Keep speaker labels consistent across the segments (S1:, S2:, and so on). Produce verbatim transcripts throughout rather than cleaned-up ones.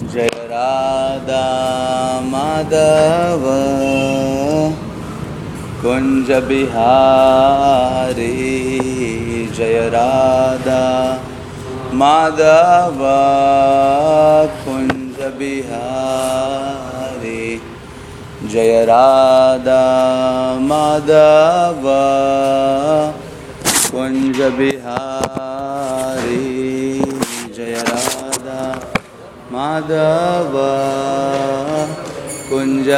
S1: जय राधा माधव कुंज बिहारी जय राधा माधव कुंज बिहारी जय राधा माधव कुंज बिहारी जय राधा माधव कुंज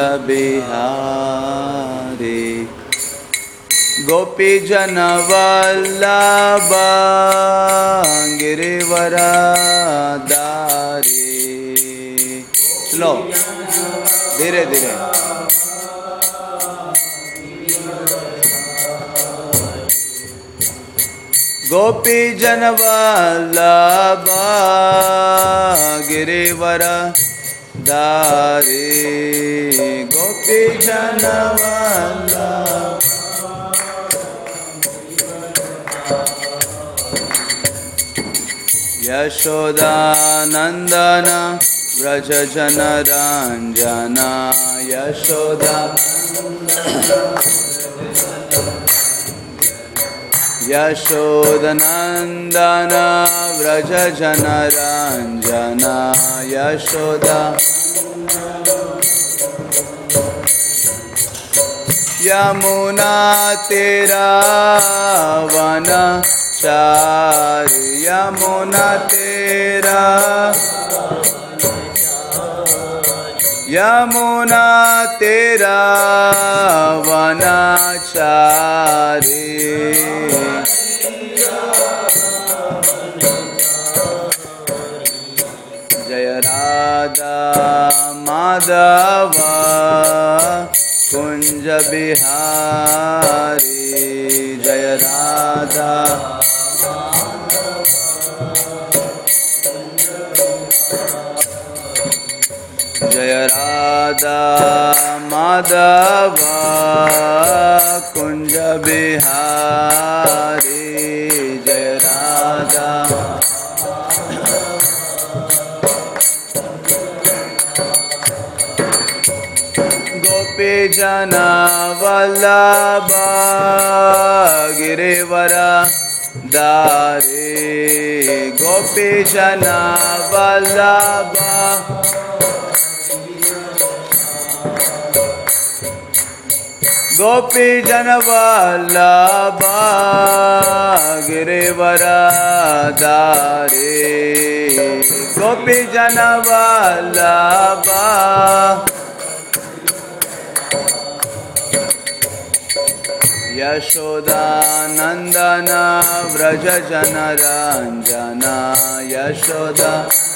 S1: बिहारी गोपी जन वल्लभ गिरिवरधारी। स्लो धीरे धीरे। गोपी जन वल्लभ गिरिवरधारी गोपी जन वल्लभ यशोदानंदन व्रज जन रंजना यशोदा यशोदानंदन व्रज जन रंजना यशोदा यमुना तेरा वन चारि यमुना तेरा यमुना तेरा वनाचारी जय राधा माधव कुंज बिहारी जय राधा जय राधा माधव कुंज बिहारी जय राधा गोपी जन वल्लभ गिरिवरधारी गोपी जन वल्लभ गोपी जन वल्लभ गिरिवरधारी गोपी जन वल्लभ यशोदानंदन व्रज जन रंजना यशोदा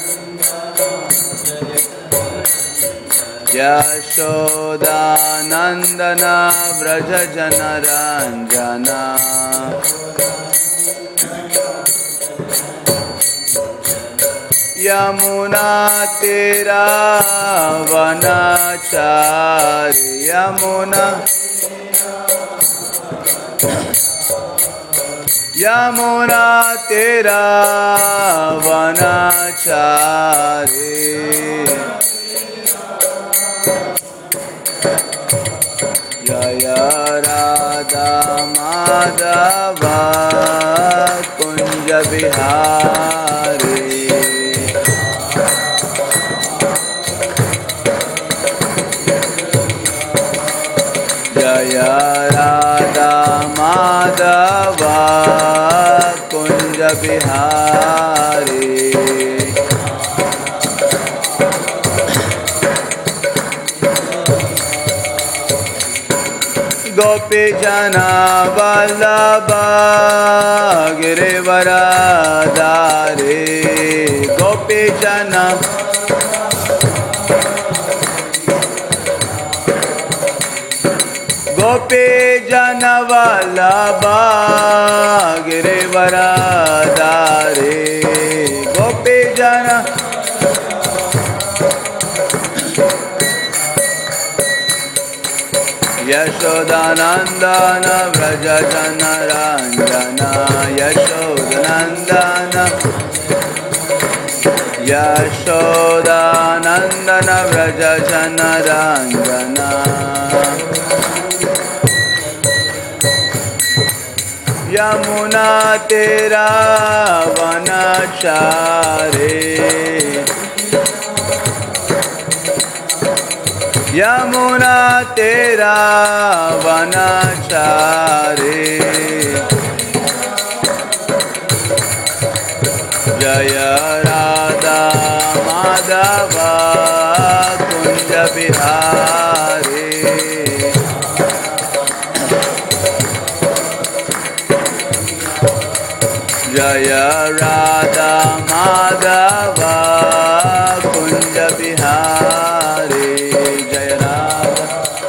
S1: यशोदानंदन व्रज जन रंजना यमुना तेरा वनाचारी यमुना यमुना तेरा वनाचारी जय राधा माधव कुंज बिहारी जय राधा माधव कुंज बिहारी गोपी जन वल्लभ गिरिवरधारी गोपी जन गोपी जन वल्लभ गिरिवरधारी गोपी जन यशोदानंदन व्रज जन रंजना यशोदानंदन यशोदानन्दन व्रज जनरञ्जना यमुना तेरा वनचारे यमुना तेरा वनचारे जय राधा माधव कुंज बिहारी जय राधा माधव कुंज बिहारी जय राधा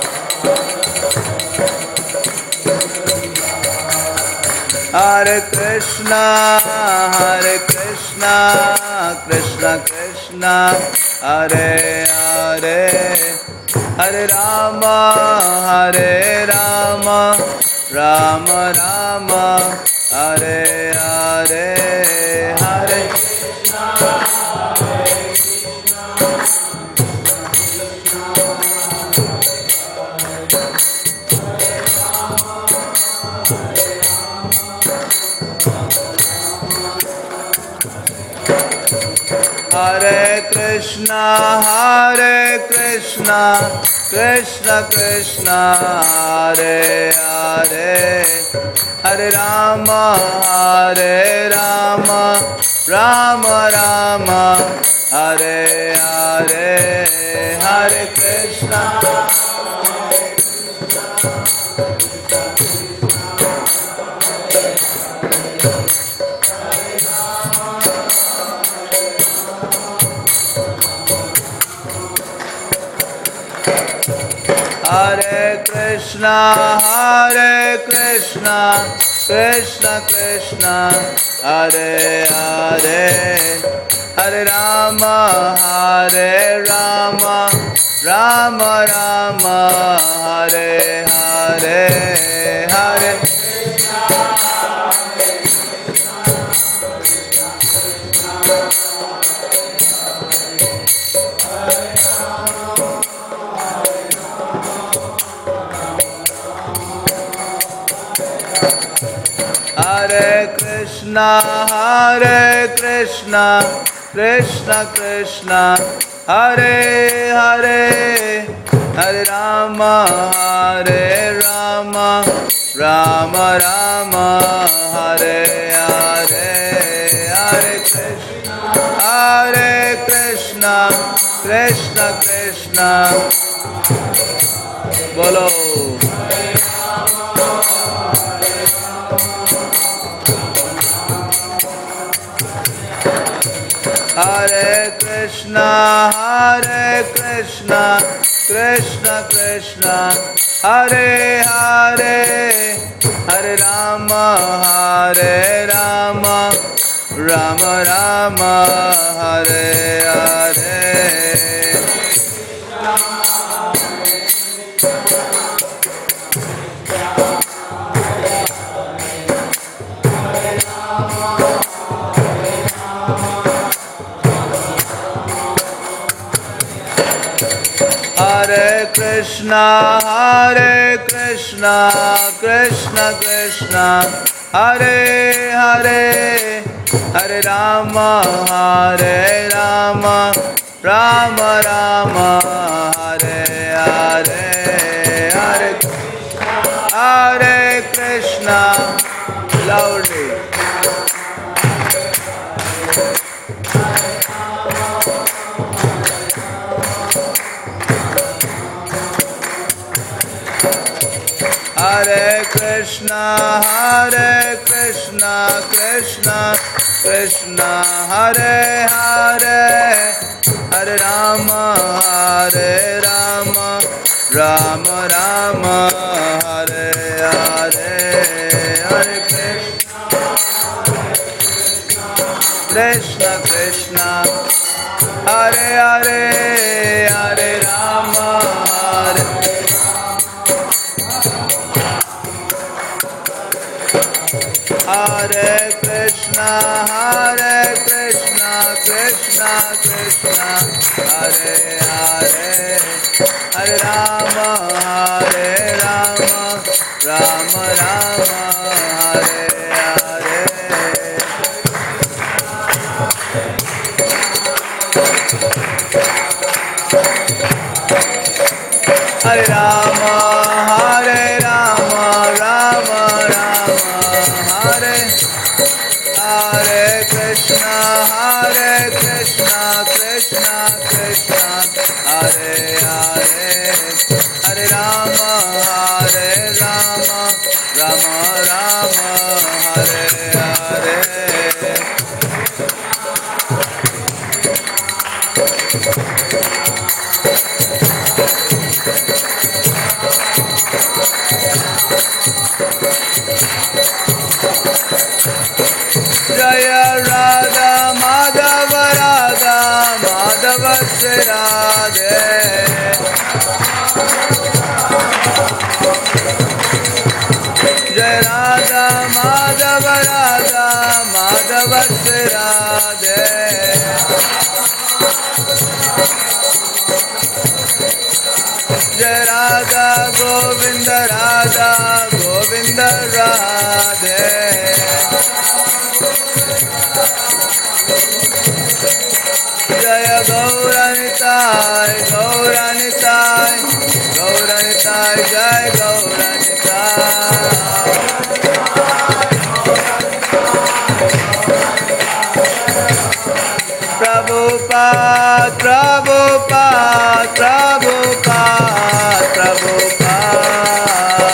S1: हरे कृष्णा हरे कृष्णा कृष्णा कृष्णा हरे हरे हरे राम हरे राम राम राम हरे हरे हरे हरे कृष्णा हरे कृष्णा कृष्णा कृष्णा हरे हरे हरे राम हरे राम राम राम हरे हरे हरे कृष्णा हरे कृष्णा हरे कृष्णा कृष्णा कृष्णा हरे हरे हरे राम हरे राम राम राम हरे हरे हरे हरे कृष्णा हरे कृष्णा कृष्णा कृष्णा हरे हरे हरे राम हरे राम राम राम हरे हरे हरे कृष्णा हरे कृष्णा कृष्णा कृष्णा बोलो हरे कृष्णा हरे कृष्णा कृष्णा कृष्णा हरे हरे हरे राम हरे राम राम राम हरे हरे हरे कृष्णा हरे कृष्णा कृष्णा कृष्णा हरे हरे हरे राम हरे Ram Ram Ram Hare Hare Hare Hare Krishna loudly Hare Krishna, Hare Krishna, Krishna Krishna, Hare Hare, Hare Rama, Hare Rama, Rama Rama, Hare Hare, Hare Krishna, Krishna Krishna, Hare Hare, Hare Rama, Hare Hare Krishna, Hare Krishna, Krishna Krishna Hare Hare Hare Rama Hare Rama Rama Rama Hare Hare Hare Rama Hare Rama Rama Rama Hare Hare Krishna Hare Krishna Krishna Krishna Hare Hare Hare Rama Hare Rama Rama Rama Hare Hare Jaya Radha Madhava Radha Madhava Shri Radhe Jaya Radha Madhava Radha Madhava Shri Radhe Jaya Radha Govinda Radha Govinda Radhe Jaya Gauranitai, Gauranitai, Gauranitai, Jai Gauranitai. Prabhupada, Prabhupada, Prabhupada, Prabhupada.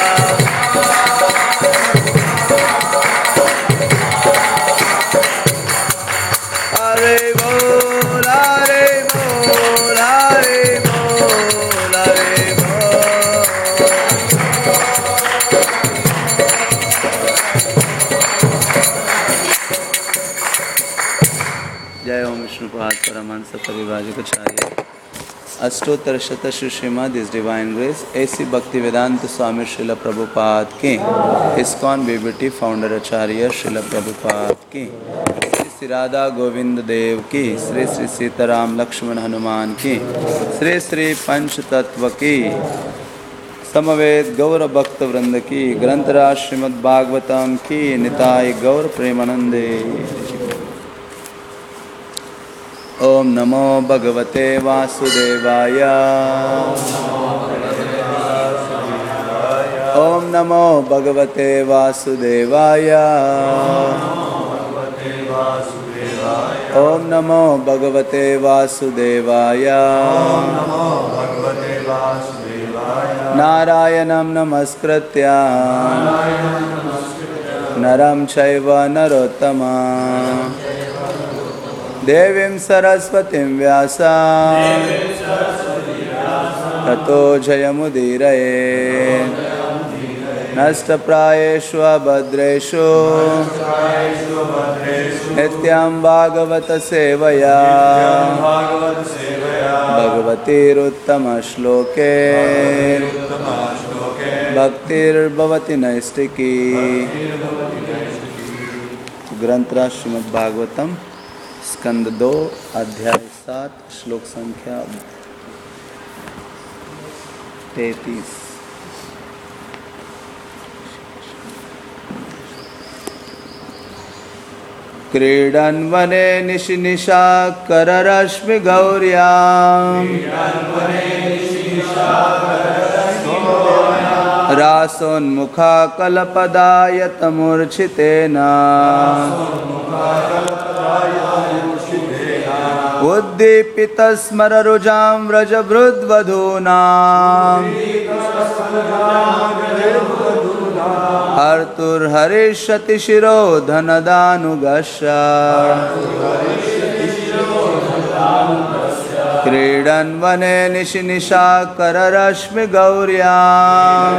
S1: Hare Bol, Hare Bol, Hare Bol, Hare Bol. जय ओम विष्णुपाद परमहंस परिव्राजकाचार्य अष्टोत्तर शत श्रीमद इस divine grace ऐसी भक्ति वेदांत स्वामी श्रील प्रभुपाद की ISKCON BBT founder आचार्य श्रील प्रभुपाद की श्री राधा गोविंद देव की श्री श्री सीताराम लक्ष्मण हनुमान की श्री श्री पंच तत्व की समवेत गौर भक्त वृंद की ग्रंथराज श्रीमद् भागवतम की निताय गौर प्रेमानंदे। ओम नमो भगवते वासुदेवाय ओम नमो भगवते वासुदेवाय ओम नमो भगवते वासुदेवाय नारायणं नमस्कृत्य नरं चैव नरोत्तमं देवीं सरस्वतीं व्यासं ततो जयमुदीरये नष्टप्रायेषु अभद्रेषु नित्यं भागवत सेवया भगवतीरुत्तमश्लोके भक्तिर्भवति नैष्टिकी। ग्रंथराज श्रीमद् भागवतम स्कंद दो अध्याय सात श्लोक संख्या तैतीस। क्रीडन् वने निशिनिशा कररश्मि गौर्याम् रासोन्मुखा कलपदायतमूर्छितेन उद्दीपितस्मररुजां व्रजभृद्वधूनाम् हर्तुर्हरिष्यति शिरो धनदानुगस्य क्रीडन् वने निशिनिशा कररश्मि गौर्याम्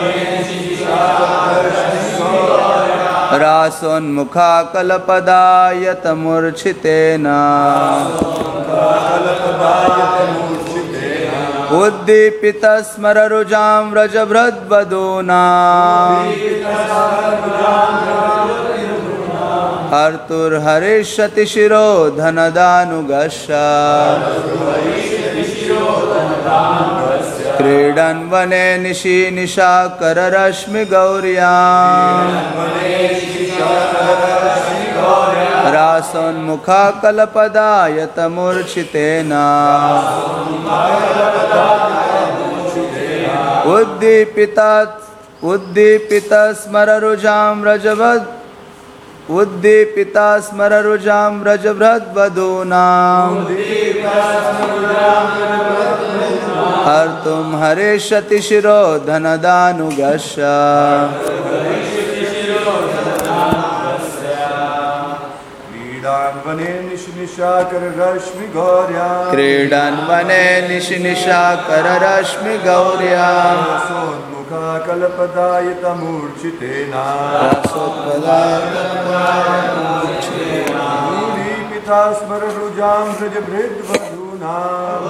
S1: रासोन्मुखा कलपदायतमूर्छितेन उद्दीपितस्मररुजां व्रजभृद्वधूनाम् हर्तुर्हरिष्यति शिरो धनदानुगस्य क्रीडन् वने निशि निशाकररश्मि गौर्याम् रासोन्मुखा कलपदायतमूर्छितेन उद्दीपिता उद्दीपिता स्मररुजां व्रजवद् उद्दीपिता स्मररुजां व्रजभृद्वधूनां हर्तुं हरिष्यति शिरो धनदानुगस्य
S2: क्रीडान्वने निशिनिशाकररश्मि गौर्याम्
S1: क्रीडान्वने निशिनिशाकररश्मि गौर्याम्
S2: रसोन्मुखा कल्पदायितमूर्छितेन उद्दीपिता स्मररुजां व्रजभृद्वधूनां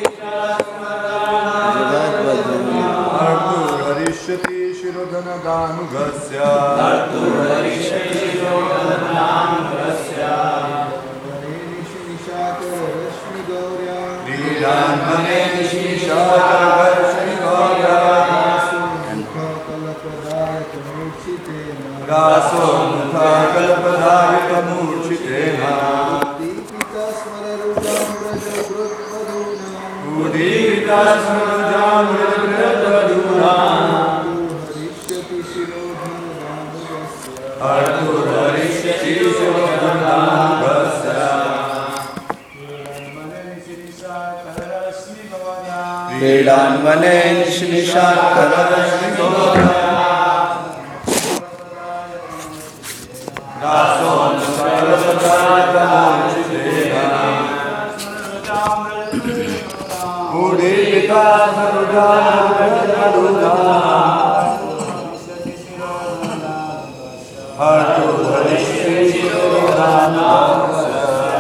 S2: हर्तुर्हरिष्यति शिरोधनदानुगस्य क्रीडान्वने निशिनिशाकररश्मि गौर्याम् रासोन्मुखा कल्पदायितमूर्छितेन उद्दीपिता स्मररुजां व्रजभृद्वधूनां हर्तुर्हरिष्यति शिरोधनदानुगस्य
S1: क्रीडान्वने निशिनिशाकररश्मि गौर्याम्
S2: उद्दीपिता स्मररुजां व्रजभृद्वधूनां हर्तुर्हरिष्यति शिरोधनदानुगस्य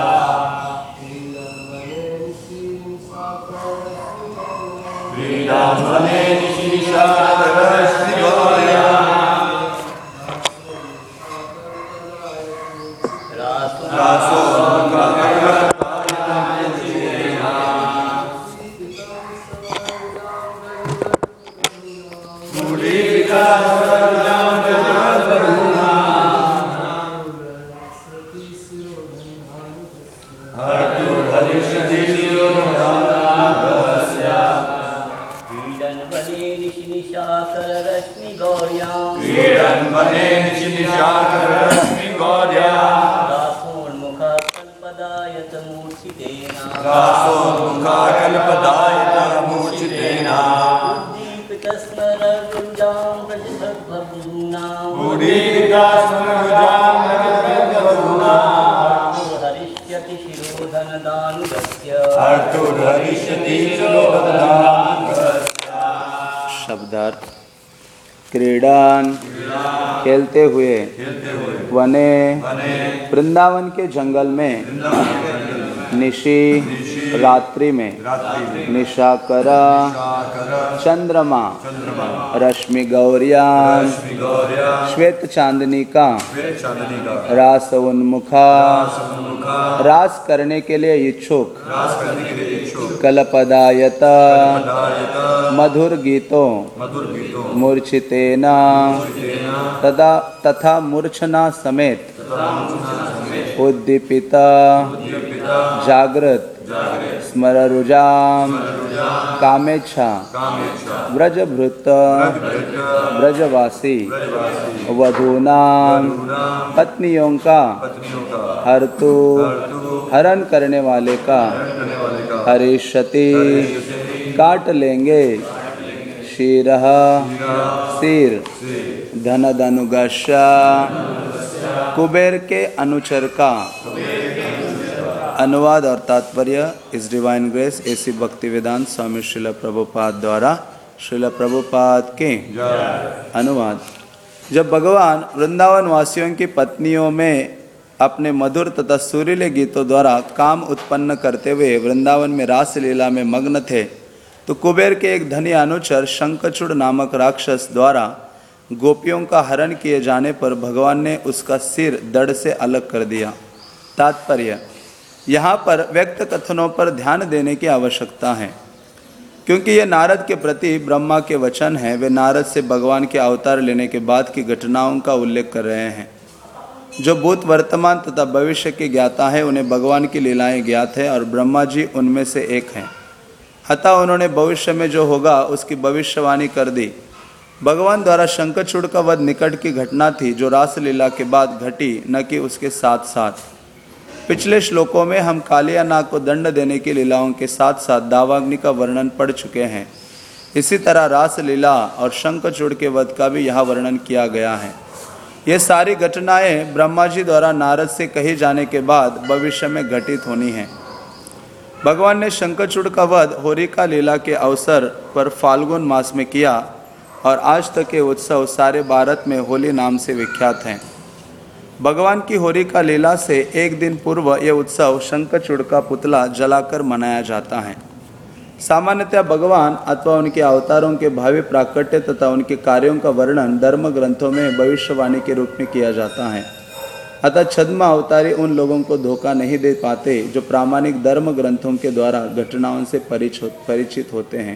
S2: क्रीडान्वने निशिनिशाकररश्मि गौर्याम् रासोन्मुखा उद्दीपिता स्मररुजां व्रजभृद्वधूनां हर्तुर्हरिष्यति शिरोधनदानुगस्य
S3: क्रीडन्वने निशिनिशाकररश्मि गौर्याम्
S2: क्रीडन्वने निशिनिशाकररश्मि गौर्याम्
S3: रासोन्मुखा कल्पदायतमूर्छितेन
S2: रासोन्मुखा कल्पदायतमूर्छितेन
S3: उद्दीपितस्मररुजां व्रजभृद्वधूनाम्
S2: उद्दीपिता स्मररुजां व्रजभृद्वधूनां
S3: हर्तुर्हरिष्यति शिरोधनदानुगस्य
S2: हर्तुर्हरिष्यति शिरोधनदानुगस्य
S1: शब्दार्थ क्रीडान खेलते हुए वने वृंदावन के जंगल में निशि रात्रि में निशाकर चंद्रमा रश्मि गौर्याम श्वेत चांदनी का रास उन्मुखा रास करने के लिए इच्छुक कलपदायत मधुर गीतों मूर्छितेना तथा तथा मूर्छना समेत उद्दीपिता जागृत स्मररुजाम कामेच्छा व्रजभृत ब्रजवासी वधूनाम पत्नियों का हर्तु हरण करने वाले का हरिष्यति काट लेंगे शीरः सिर धनदनुगस्य कुबेर के अनुचर का। अनुवाद और तात्पर्य इस divine grace AC Bhaktivedanta Swami Srila Prabhupada द्वारा श्रील प्रभुपाद के अनुवाद। जब भगवान वृंदावन वासियों की पत्नियों में अपने मधुर तथा सुरीले गीतों द्वारा काम उत्पन्न करते हुए वृंदावन में रासलीला में मग्न थे, तो कुबेर के एक धनी अनुचर शंखचूड़ नामक राक्षस द्वारा गोपियों का हरण किए जाने पर भगवान ने उसका सिर दड़ से अलग कर दिया। तात्पर्य, यहाँ पर व्यक्त कथनों पर ध्यान देने की आवश्यकता है, क्योंकि ये नारद के प्रति ब्रह्मा के वचन हैं। वे नारद से भगवान के अवतार लेने के बाद की घटनाओं का उल्लेख कर रहे हैं। जो भूत, वर्तमान तथा भविष्य के ज्ञाता है, उन्हें भगवान की लीलाएं ज्ञात है और ब्रह्मा जी उनमें से एक हैं। अतः उन्होंने भविष्य में जो होगा उसकी भविष्यवाणी कर दी। भगवान द्वारा शंखचूड़ का वध निकट की घटना थी, जो रासलीला के बाद घटी, न कि उसके साथ साथ। पिछले श्लोकों में हम कालिया नाग को दंड देने की लीलाओं के साथ साथ दावाग्नि का वर्णन पढ़ चुके हैं। इसी तरह रासलीला और शंखचूड़ के वध का भी यहाँ वर्णन किया गया है। ये सारी घटनाएं ब्रह्मा जी द्वारा नारद से कही जाने के बाद भविष्य में घटित होनी हैं। भगवान ने शंखचूड़ का वध होलिका लीला के अवसर पर फाल्गुन मास में किया और आज तक के उत्सव सारे भारत में होली नाम से विख्यात हैं। भगवान की होलिका लीला से एक दिन पूर्व यह उत्सव शंखचूड़ का पुतला जलाकर मनाया जाता है। सामान्यतः भगवान अथवा उनके अवतारों के भावी प्राकट्य तथा उनके कार्यों का वर्णन धर्म ग्रंथों में भविष्यवाणी के रूप में किया जाता है। अतः छद्म अवतारी उन लोगों को धोखा नहीं दे पाते जो प्रामाणिक धर्म ग्रंथों के द्वारा घटनाओं से परिचित होते हैं।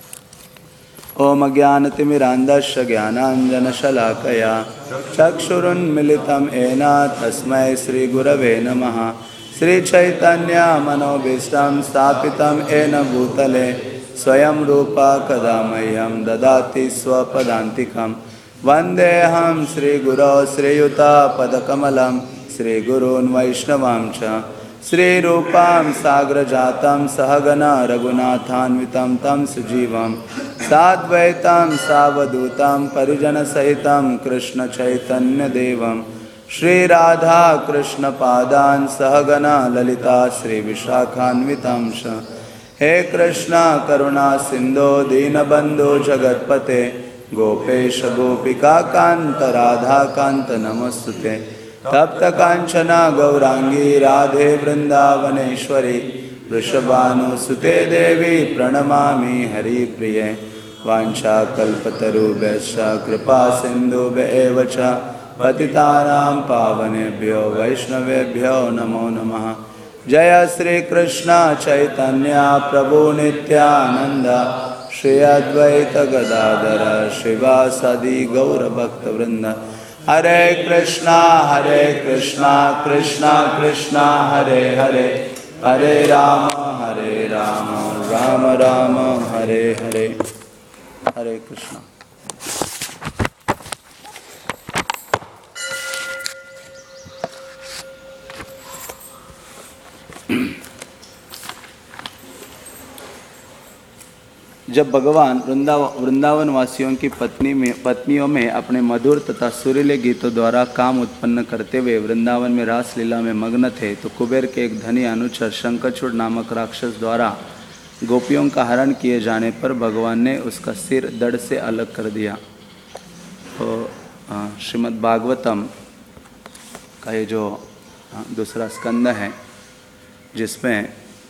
S1: ओम ज्ञानतिमिरान्धस्य ज्ञानाञ्जनशलाकया चक्षुरुन्मीलितं येन तस्मै श्रीगुरवे नमः। श्रीचैतन्य मनोभीष्टं स्थापितं येन भूतले स्वयं रूपा कदा मह्यं ददाति स्वपदान्तिकं। वन्देऽहं श्रीगुरौ श्रीयुतापदकमलं श्रीगुरून् वैष्णवां च श्रीरूपां साग्रजातं सहगना रघुनाथान्वितं तं सुजीवं साद्वैतं सावधूतं परिजनसहितं कृष्णचैतन्यदेवं श्रीराधा कृष्णपादान् सहगना ललिता श्रीविशाखान्वितं च। हे कृष्ण करुणा सिन्धो दीनबन्धो जगत्पते गोपेश गोपिका कान्त राधा कान्त नमोस्तुते। तप्त कांचना गौरांगी राधे वृंदावनेश्वरी वृषभानुसुते देवी प्रणमामि हरिप्रिये। वाञ्छाकल्पतरुभ्यश्च कृपा सिन्धुभ्येव च पतितानां पावनेभ्यो वैष्णवेभ्यो नमो नमः। जय श्री कृष्ण चैतन्य प्रभु नित्यानंद श्री अद्वैत गदाधर शिवासादि गौरभक्तवृंद। हरे कृष्णा हरे कृष्णा कृष्णा कृष्णा हरे हरे हरे राम हरे राम राम राम हरे हरे। हरे कृष्णा। जब भगवान वृंदावन वृंदावन वासियों की पत्नी में पत्नियों में अपने मधुर तथा सुरीले गीतों द्वारा काम उत्पन्न करते हुए वृंदावन में रासलीला में मग्न थे, तो कुबेर के एक धनी अनुचर शंखचूड़ नामक राक्षस द्वारा गोपियों का हरण किए जाने पर भगवान ने उसका सिर दड़ से अलग कर दिया। तो श्रीमद् भागवतम का ये जो दूसरा स्कंद है, जिसमें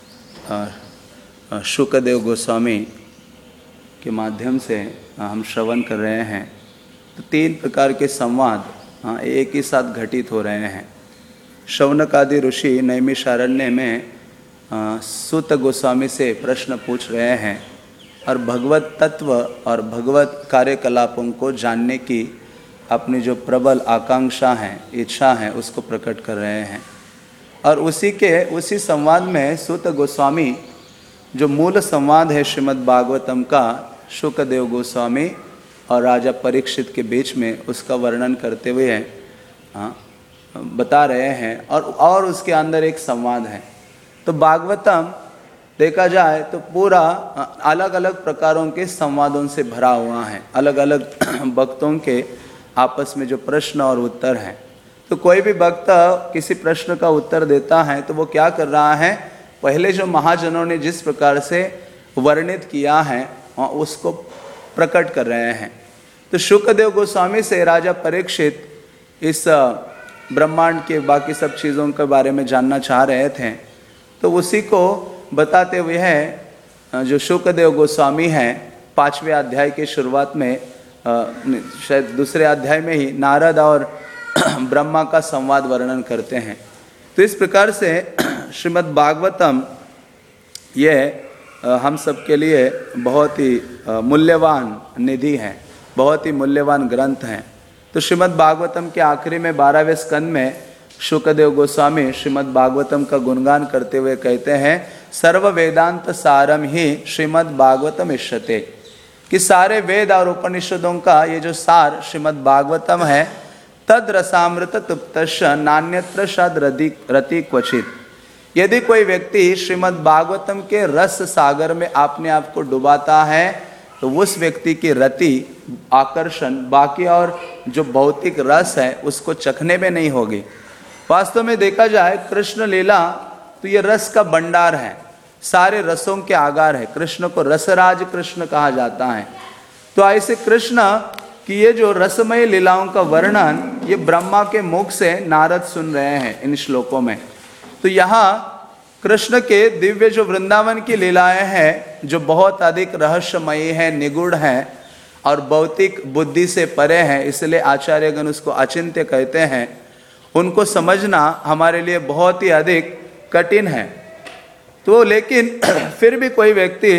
S1: शुकदेव गोस्वामी के माध्यम से हम श्रवण कर रहे हैं, तो तीन प्रकार के संवाद एक ही साथ घटित हो रहे हैं। शौनकादि ऋषि नैमिषारण्य में सूत गोस्वामी से प्रश्न पूछ रहे हैं और भगवत तत्व और भगवत कार्यकलापों को जानने की अपनी जो प्रबल आकांक्षा है, इच्छा है, उसको प्रकट कर रहे हैं। और उसी के उसी संवाद में सूत गोस्वामी, जो मूल संवाद है श्रीमद् भागवतम का, शुकदेव गोस्वामी और राजा परीक्षित के बीच में, उसका वर्णन करते हुए हाँ बता रहे हैं। और और उसके अंदर एक संवाद है। तो भागवतम देखा जाए तो पूरा अलग अलग प्रकारों के संवादों से भरा हुआ है। अलग अलग भक्तों के आपस में जो प्रश्न और उत्तर हैं, तो कोई भी भक्त किसी प्रश्न का उत्तर देता है तो वो क्या कर रहा है, पहले जो महाजनों ने जिस प्रकार से वर्णित किया है उसको प्रकट कर रहे हैं। तो शुकदेव गोस्वामी से राजा परीक्षित इस ब्रह्मांड के बाकी सब चीज़ों के बारे में जानना चाह रहे थे, तो उसी को बताते हुए है जो शुकदेव गोस्वामी हैं, पाँचवें अध्याय के शुरुआत में शायद दूसरे अध्याय में ही नारद और ब्रह्मा का संवाद वर्णन करते हैं। तो इस प्रकार से श्रीमद् भागवतम ये हम सब के लिए बहुत ही मूल्यवान निधि है, बहुत ही मूल्यवान ग्रंथ हैं। तो श्रीमद् भागवतम के आखिरी में बारहवें स्कंद में शुकदेव गोस्वामी श्रीमद् भागवतम का गुणगान करते हुए कहते हैं, सर्व वेदांत सारम ही श्रीमद् भागवतम इष्यते, कि सारे वेद और उपनिषदों का ये जो सार श्रीमद् भागवतम है, तद रसामृत तुप्तश नान्यत्र शद रति क्वचित। यदि कोई व्यक्ति श्रीमद् भागवतम के रस सागर में अपने आप को डुबाता है तो उस व्यक्ति की रति आकर्षण बाकी और जो भौतिक रस है उसको चखने में नहीं होगी। वास्तव में देखा जाए कृष्ण लीला तो ये रस का भंडार है, सारे रसों के आगार है। कृष्ण को रसराज कृष्ण कहा जाता है। तो ऐसे कृष्ण कि ये जो रसमय लीलाओं का वर्णन ये ब्रह्मा के मुख से नारद सुन रहे हैं इन श्लोकों में। तो यहाँ कृष्ण के दिव्य जो वृंदावन की लीलाएं हैं जो बहुत अधिक रहस्यमयी है, निगूढ़ है और भौतिक बुद्धि से परे हैं, इसलिए आचार्यगण उसको अचिंत्य कहते हैं, उनको समझना हमारे लिए बहुत ही अधिक कठिन है। तो लेकिन फिर भी कोई व्यक्ति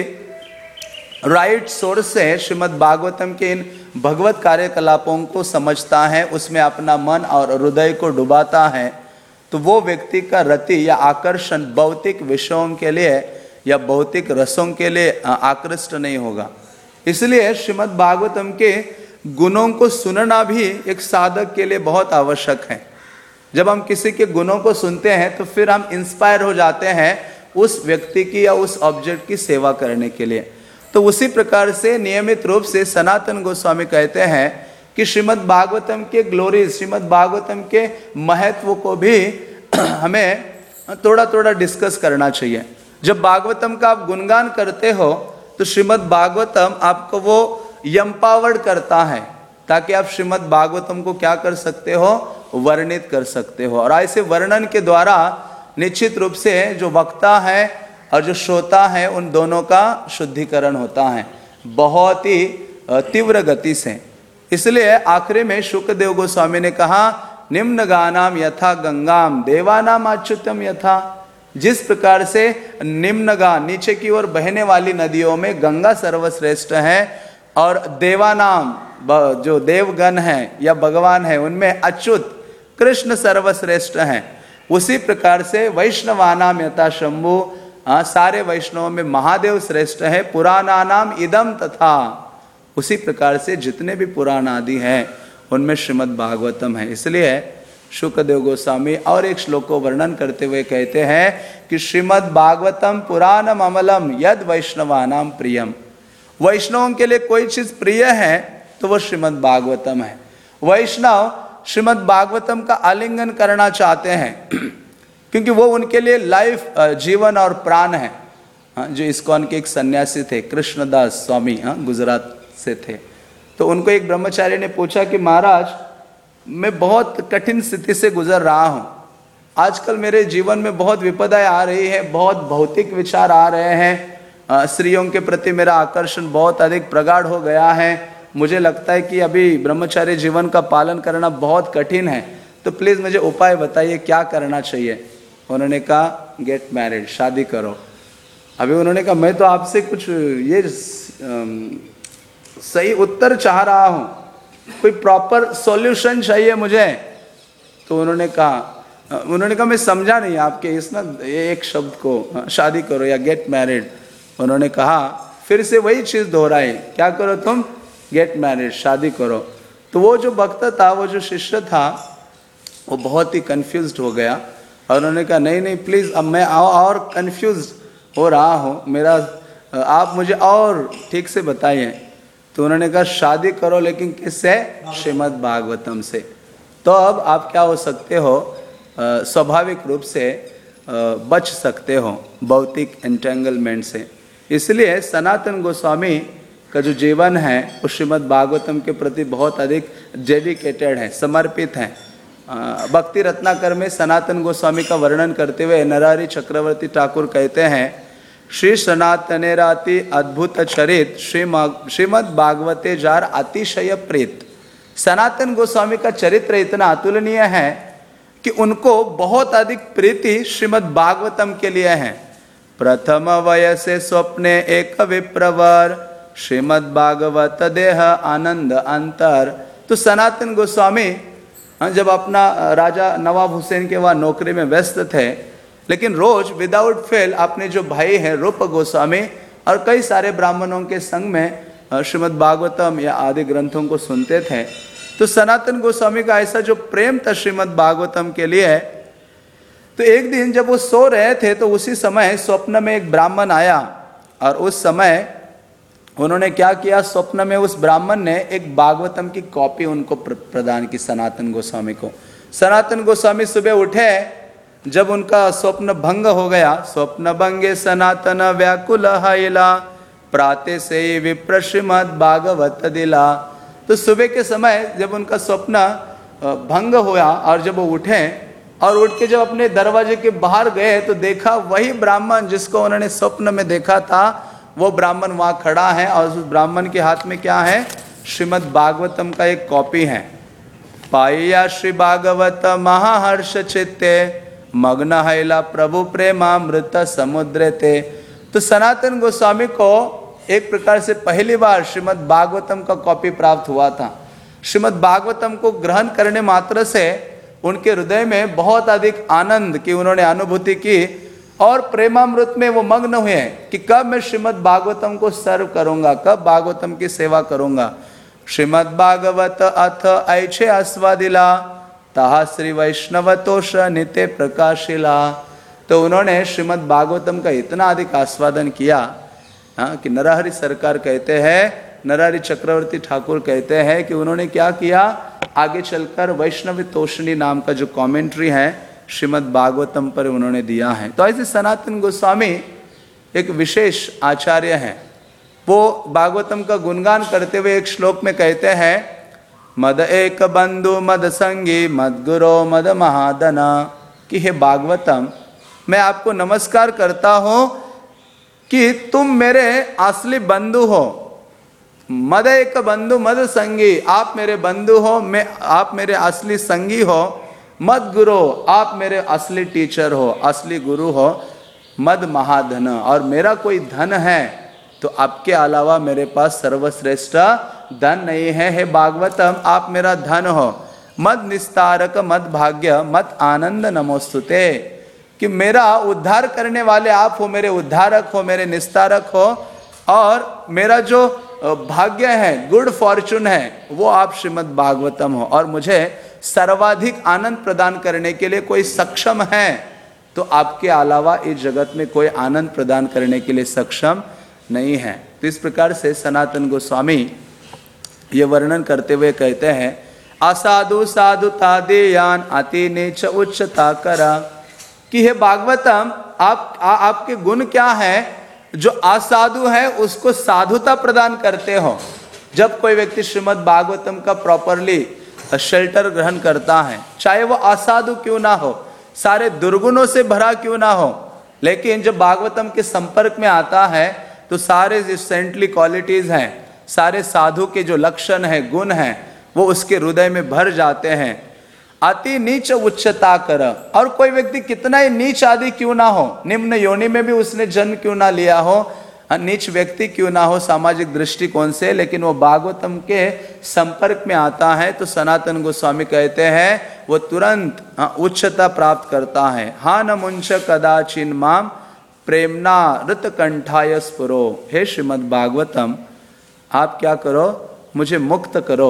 S1: राइट सोर्स से श्रीमद् भागवतम के इन भगवत कार्यकलापों को समझता है, उसमें अपना मन और हृदय को डुबाता है, तो वो व्यक्ति का रति या आकर्षण भौतिक विषयों के लिए या भौतिक रसों के लिए आकृष्ट नहीं होगा। इसलिए श्रीमद् भागवतम के गुणों को सुनना भी एक साधक के लिए बहुत आवश्यक है। जब हम किसी के गुणों को सुनते हैं तो फिर हम इंस्पायर हो जाते हैं उस व्यक्ति की या उस ऑब्जेक्ट की सेवा करने के लिए। तो उसी प्रकार से नियमित रूप से सनातन गोस्वामी कहते हैं कि श्रीमद् भागवतम के ग्लोरी, श्रीमद् भागवतम के महत्व को भी हमें थोड़ा थोड़ा डिस्कस करना चाहिए। जब भागवतम का आप गुणगान करते हो तो श्रीमद् भागवतम आपको वो एम्पावर्ड करता है ताकि आप श्रीमद् भागवतम को क्या कर सकते हो, वर्णित कर सकते हो। और ऐसे वर्णन के द्वारा निश्चित रूप से जो वक्ता है और जो श्रोता है उन दोनों का शुद्धिकरण होता है बहुत ही तीव्र गति से। इसलिए आखिरी में शुकदेव गोस्वामी ने कहा, निम्न गानाम यथा गंगाम देवानाम अच्युतम यथा। जिस प्रकार से निम्न गा नीचे की ओर बहने वाली नदियों में गंगा सर्वश्रेष्ठ है और देवानाम जो देवगण है या भगवान है उनमें अच्युत कृष्ण सर्वश्रेष्ठ हैं, उसी प्रकार से वैष्णवानाम यथा शंभु, सारे वैष्णवों में महादेव श्रेष्ठ है। पुराणानाम इदम तथा, उसी प्रकार से जितने भी पुराण आदि हैं उनमें श्रीमद् भागवतम है। इसलिए शुकदेव गोस्वामी और एक श्लोक को वर्णन करते हुए कहते हैं कि श्रीमद् भागवतम पुराणम अमलम यद वैष्णवानाम प्रियम। वैष्णवों के लिए कोई चीज प्रिय है तो वो श्रीमद् भागवतम है। वैष्णव श्रीमद् भागवतम का आलिंगन करना चाहते हैं क्योंकि वो उनके लिए लाइफ जीवन और प्राण है। हाँ, जो इस्कॉन के एक सन्यासी थे कृष्णदास स्वामी, हाँ गुजरात से थे, तो उनको एक ब्रह्मचारी ने पूछा कि महाराज मैं बहुत कठिन स्थिति से गुजर रहा हूँ, आजकल मेरे जीवन में बहुत विपदाएं आ रही है, बहुत भौतिक विचार आ रहे हैं, स्त्रियों के प्रति मेरा आकर्षण बहुत अधिक प्रगाढ़ हो गया है, मुझे लगता है कि अभी ब्रह्मचारी जीवन का पालन करना बहुत कठिन है, तो प्लीज़ मुझे उपाय बताइए क्या करना चाहिए। उन्होंने कहा गेट मैरिड, शादी करो। अभी उन्होंने कहा मैं तो आपसे कुछ ये सही उत्तर चाह रहा हूँ, कोई प्रॉपर सॉल्यूशन चाहिए मुझे। तो उन्होंने कहा उन्होंने कहा मैं समझा नहीं आपके इस ना एक शब्द को, शादी करो या गेट मैरिड। उन्होंने कहा फिर से वही चीज़ दोहराई, क्या करो तुम, गेट मैरिड, शादी करो। तो वो जो भक्त था, वो जो शिष्य था, वो बहुत ही कंफ्यूज्ड हो गया और उन्होंने कहा नहीं नहीं प्लीज़, अब मैं और कंफ्यूज हो रहा हूँ, मेरा आप मुझे और ठीक से बताइए। तो उन्होंने कहा शादी करो, लेकिन किससे, श्रीमद् भागवतम से। तो अब आप क्या हो सकते हो, स्वाभाविक रूप से आ, बच सकते हो भौतिक एंटेंगलमेंट से। इसलिए सनातन गोस्वामी का जो जीवन है वो श्रीमद् भागवतम के प्रति बहुत अधिक डेडिकेटेड है, समर्पित है। भक्ति रत्नाकर में सनातन गोस्वामी का वर्णन करते हुए नरहरि चक्रवर्ती ठाकुर कहते हैं, श्री सनातने राति अद्भुत चरित श्री श्रीमद् भागवते जार अतिशय प्रीत। सनातन गोस्वामी का चरित्र इतना अतुलनीय है कि उनको बहुत अधिक प्रीति श्रीमद् भागवतम के लिए है। प्रथम वयसे स्वप्ने एक विप्रवर श्रीमद् भागवत देह आनंद अंतर। तो सनातन गोस्वामी जब अपना राजा नवाब हुसैन के वहाँ नौकरी में व्यस्त थे, लेकिन रोज विदाउट फेल अपने जो भाई हैं रूप गोस्वामी और कई सारे ब्राह्मणों के संग में श्रीमद् भागवतम या आदि ग्रंथों को सुनते थे। तो सनातन गोस्वामी का ऐसा जो प्रेम था श्रीमद् भागवतम के लिए, तो एक दिन जब वो सो रहे थे तो उसी समय स्वप्न में एक ब्राह्मण आया और उस समय उन्होंने क्या किया, स्वप्न में उस ब्राह्मण ने एक भागवतम की कॉपी उनको प्रदान की सनातन गोस्वामी को। सनातन गोस्वामी सुबह उठे, जब उनका स्वप्न भंग हो गया, स्वप्न भंगे सनातन व्याकुल हाइला प्राते से विप्र श्रीमद् भागवत दिला। तो सुबह के समय जब उनका स्वप्न भंग हुआ और जब वो उठे और उठ के जब अपने दरवाजे के बाहर गए तो देखा वही ब्राह्मण जिसको उन्होंने स्वप्न में देखा था, वो ब्राह्मण वहाँ खड़ा है और उस ब्राह्मण के हाथ में क्या है, श्रीमद् भागवतम का एक कॉपी है। पाइया श्री भागवत महाहर्ष चित्ते मग्न हैला प्रभु प्रेमामृत समुद्र ते। तो सनातन गोस्वामी को एक प्रकार से पहली बार श्रीमद् भागवतम का कॉपी प्राप्त हुआ था। श्रीमद् भागवतम को ग्रहण करने मात्र से उनके हृदय में बहुत अधिक आनंद की उन्होंने अनुभूति की और प्रेमामृत में वो मग्न हुए कि कब मैं श्रीमद् भागवतम को सर्व करूंगा, कब भागवतम की सेवा करूंगा। श्रीमद् भागवत अथ ऐछे आस्वादिला तहा श्री वैष्णव तोष नित्य प्रकाशिला। तो उन्होंने श्रीमद् भागवतम का इतना अधिक आस्वादन किया हाँ कि नरहरि सरकार कहते हैं, नरहरि चक्रवर्ती ठाकुर कहते हैं कि उन्होंने क्या किया, आगे चलकर वैष्णव तोषणी नाम का जो कमेंट्री है श्रीमद् भागवतम पर उन्होंने दिया है। तो ऐसे सनातन गोस्वामी एक विशेष आचार्य हैं। वो भागवतम का गुणगान करते हुए एक श्लोक में कहते हैं, मद एक बंधु मद संगी मद गुरो मद महादना, कि हे भागवतम मैं आपको नमस्कार करता हूँ कि तुम मेरे असली बंधु हो। मद एक बंधु मद संगी, आप मेरे बंधु हो, मैं आप मेरे असली संगी हो। मद गुरु, आप मेरे असली टीचर हो, असली गुरु हो। मद महाधन, और मेरा कोई धन है तो आपके अलावा मेरे पास सर्वश्रेष्ठ धन नहीं है। हे भागवतम आप मेरा धन हो। मद निस्तारक मद भाग्य मद आनंद नमोस्तुते, कि मेरा उद्धार करने वाले आप हो, मेरे उद्धारक हो, मेरे निस्तारक हो, और मेरा जो भाग्य है, गुड फॉर्चून है, वो आप श्रीमद् भागवतम हो। और मुझे सर्वाधिक आनंद प्रदान करने के लिए कोई सक्षम है तो आपके अलावा इस जगत में कोई आनंद प्रदान करने के लिए सक्षम नहीं है। तो इस प्रकार से सनातन गोस्वामी ये वर्णन करते हुए कहते हैं, असाधु साधुता देयान अति नीच उच्चता करा, कि हे भागवतम आप आ, आपके गुण क्या है, जो असाधु है उसको साधुता प्रदान करते हो। जब कोई व्यक्ति श्रीमद् भागवतम का प्रॉपरली शेल्टर ग्रहण करता है, चाहे वो असाधु क्यों ना हो, सारे दुर्गुणों से भरा क्यों ना हो, लेकिन जब भागवतम के संपर्क में आता है तो सारे जो सेंटली क्वालिटीज हैं, सारे साधु के जो लक्षण हैं, गुण हैं, वो उसके हृदय में भर जाते हैं। अति नीच उच्चता कर, और कोई व्यक्ति कितना ही नीच आदि क्यों ना हो, निम्न योनि में भी उसने जन्म क्यों ना लिया हो, नीच व्यक्ति क्यों ना हो सामाजिक दृष्टिकोण से, लेकिन वो भागवतम के संपर्क में आता है तो सनातन गोस्वामी कहते हैं वो तुरंत उच्चता प्राप्त करता है। हा न मुंच कदाचिन माम प्रेमना ऋत कंठाय स्पुरो, हे श्रीमद् भागवतम आप क्या करो, मुझे मुक्त करो,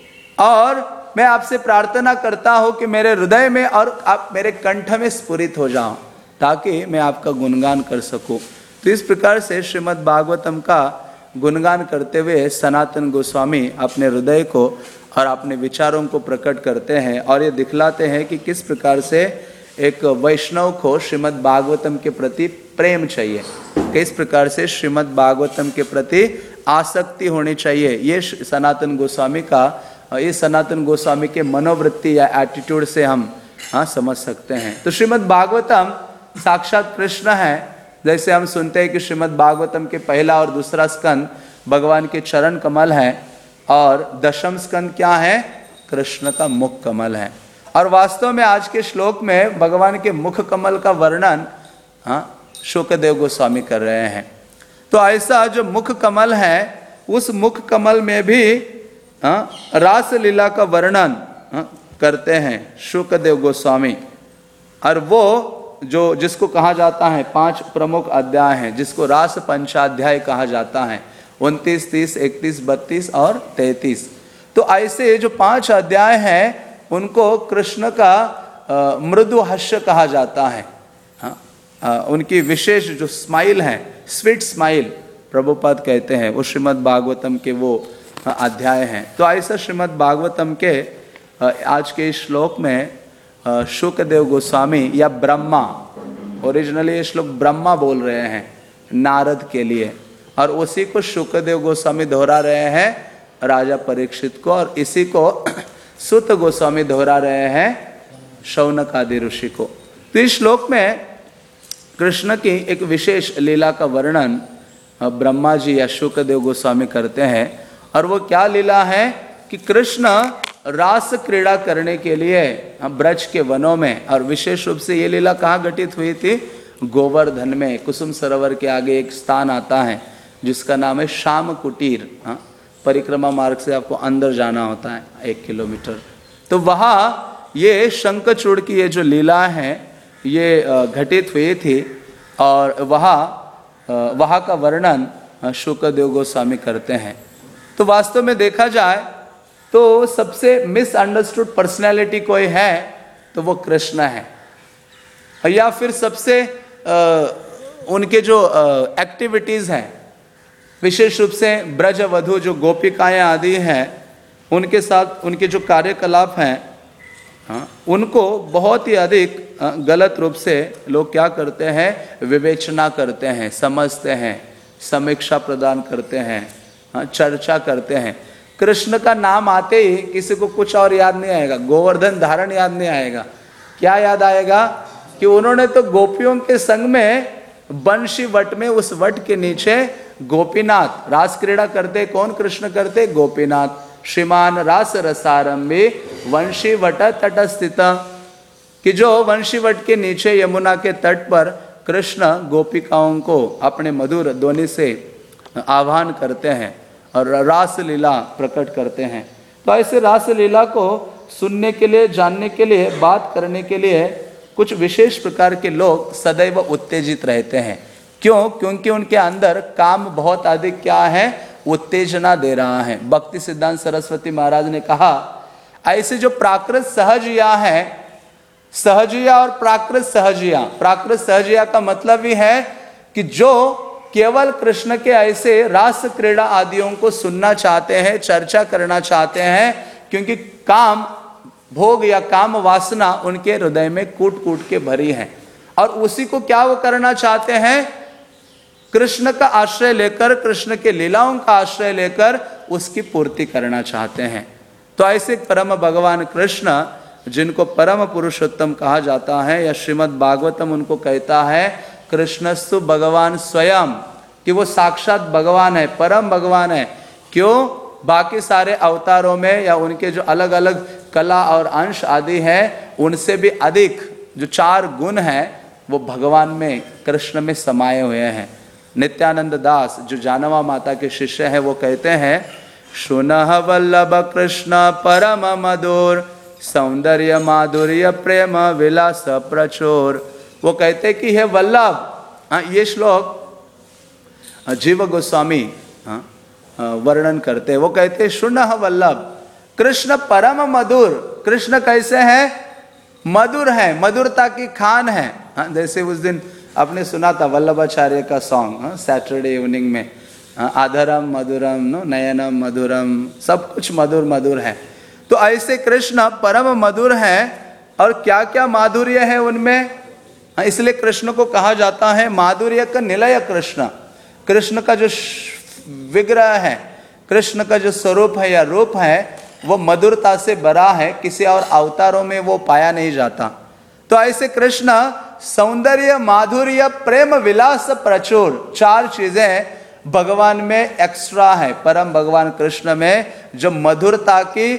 S1: और मैं आपसे प्रार्थना करता हूं कि मेरे हृदय में और आप मेरे कंठ में स्फुरित हो जाओ ताकि मैं आपका गुणगान कर सकूं। तो इस प्रकार से श्रीमद् भागवतम का गुणगान करते हुए सनातन गोस्वामी अपने हृदय को और अपने विचारों को प्रकट करते हैं और ये दिखलाते हैं कि किस प्रकार से एक वैष्णव को श्रीमद् भागवतम के प्रति प्रेम चाहिए, किस प्रकार से श्रीमद् भागवतम के प्रति आसक्ति होनी चाहिए। ये सनातन गोस्वामी का, ये सनातन गोस्वामी के मनोवृत्ति या एटीट्यूड से हम हाँ समझ सकते हैं। तो श्रीमद् भागवतम साक्षात कृष्ण है जैसे हम सुनते हैं कि श्रीमद् भागवतम के पहला और दूसरा स्कंद भगवान के चरण कमल है और दशम स्कंद क्या है, कृष्ण का मुख कमल है। और वास्तव में आज के श्लोक में भगवान के मुख कमल का वर्णन हाँ शुकदेव गोस्वामी कर रहे हैं। तो ऐसा जो मुख कमल है उस मुख कमल में भी हाँ रास लीला का वर्णन हाँ, करते हैं शुकदेव गोस्वामी। और वो जो जिसको कहा जाता है पांच प्रमुख अध्याय हैं, जिसको रास पंचाध्याय कहा जाता है, उनतीस, तीस, इकतीस, बत्तीस और तैतीस। तो ऐसे जो पांच अध्याय हैं उनको कृष्ण का मृदु हास्य कहा जाता है। हाँ, आ, उनकी विशेष जो स्माइल है, स्वीट स्माइल प्रभुपाद कहते हैं, वो श्रीमद् भागवतम के वो अध्याय हैं। तो ऐसा श्रीमद् भागवतम के आज के इस श्लोक में शुकदेव गोस्वामी या ब्रह्मा, ओरिजिनली ये श्लोक ब्रह्मा बोल रहे हैं नारद के लिए, और उसी को शुकदेव गोस्वामी दोहरा रहे हैं राजा परीक्षित को, और इसी को सुत गोस्वामी दोहरा रहे हैं शौनक आदि ऋषि को। तो इस श्लोक में कृष्ण की एक विशेष लीला का वर्णन ब्रह्मा जी या शुकदेव गोस्वामी करते हैं। और वो क्या लीला है कि कृष्ण रास क्रीड़ा करने के लिए ब्रज के वनों में, और विशेष रूप से ये लीला कहाँ घटित हुई थी, गोवर्धन में। कुसुम सरोवर के आगे एक स्थान आता है जिसका नाम है श्याम कुटीर। हाँ, परिक्रमा मार्ग से आपको अंदर जाना होता है एक किलोमीटर। तो वहाँ ये शंखचूड़ की ये जो लीला है ये घटित हुई थी, और वहाँ वहाँ का वर्णन शुकदेव गोस्वामी करते हैं। तो वास्तव में देखा जाए तो सबसे मिसअंडरस्टूड पर्सनैलिटी कोई है तो वो कृष्ण है, या फिर सबसे आ, उनके जो एक्टिविटीज़ हैं, विशेष रूप से ब्रज वधु जो गोपिकाएं आदि हैं, उनके साथ उनके जो कार्यकलाप हैं हाँ, उनको बहुत ही अधिक गलत रूप से लोग क्या करते हैं, विवेचना करते हैं, समझते हैं, समीक्षा प्रदान करते हैं, हाँ, चर्चा करते हैं। कृष्ण का नाम आते ही किसी को कुछ और याद नहीं आएगा, गोवर्धन धारण याद नहीं आएगा। क्या याद आएगा कि उन्होंने तो गोपियों के संग में बंशी वट में, उस वट के नीचे गोपीनाथ रास क्रीड़ा करते। कौन कृष्ण करते, गोपीनाथ। श्रीमान रास रसारंभी वंशी वट तट स्थित, कि जो वंशी वट के नीचे यमुना के तट पर कृष्ण गोपिकाओं को अपने मधुर ध्वनि से आह्वान करते हैं और रास लीला प्रकट करते हैं। तो ऐसे रास लीला को सुनने के लिए, जानने के लिए, बात करने के लिए कुछ विशेष प्रकार के लोग सदैव उत्तेजित रहते हैं। क्यों? क्योंकि उनके अंदर काम बहुत अधिक क्या है, उत्तेजना दे रहा है। भक्ति सिद्धांत सरस्वती महाराज ने कहा, ऐसे जो प्राकृत सहजिया है, सहजिया और प्राकृत सहजिया, प्राकृत सहजिया का मतलब ही है कि जो केवल कृष्ण के ऐसे रास क्रीड़ा आदियों को सुनना चाहते हैं, चर्चा करना चाहते हैं, क्योंकि काम भोग या काम वासना उनके हृदय में कूट कूट के भरी है, और उसी को क्या वो करना चाहते हैं, कृष्ण का आश्रय लेकर, कृष्ण के लीलाओं का आश्रय लेकर उसकी पूर्ति करना चाहते हैं। तो ऐसे परम भगवान कृष्ण, जिनको परम पुरुषोत्तम कहा जाता है, या श्रीमद् भागवतम उनको कहता है कृष्णस्तु भगवान स्वयं, कि वो साक्षात भगवान है, परम भगवान है। क्यों? बाकी सारे अवतारों में या उनके जो अलग अलग कला और अंश आदि हैं, उनसे भी अधिक जो चार गुण हैं वो भगवान में, कृष्ण में समाये हुए हैं। नित्यानंद दास जो जानवा माता के शिष्य हैं, वो कहते हैं, सुनह वल्लभ कृष्ण परम मधुर, सौंदर्य माधुर्य प्रेम विलास प्रचुर। वो कहते कि हे वल्लभ, ये श्लोक जीव गोस्वामी वर्णन करते हैं। वो कहते हैं, सुनह वल्लभ कृष्ण परम मधुर। कृष्ण कैसे हैं? मधुर है, मधुरता की खान है। हाँ, जैसे उस दिन आपने सुना था वल्लभाचार्य का सॉन्ग सैटरडे इवनिंग में, आधरम मधुरम नो नयनम मधुरम, सब कुछ मधुर मधुर है। तो ऐसे कृष्ण परम मधुर हैं, और क्या क्या माधुर्य है उनमें, इसलिए कृष्ण को कहा जाता है माधुर्य का निलय कृष्ण। कृष्ण का जो विग्रह है, कृष्ण का जो स्वरूप है या रूप है, वो मधुरता से भरा है, किसी और अवतारों में वो पाया नहीं जाता। तो ऐसे कृष्ण सौंदर्य, माधुर्य, प्रेम, विलास प्रचुर, चार चीजें भगवान में एक्स्ट्रा है। परम भगवान कृष्ण में जो मधुरता की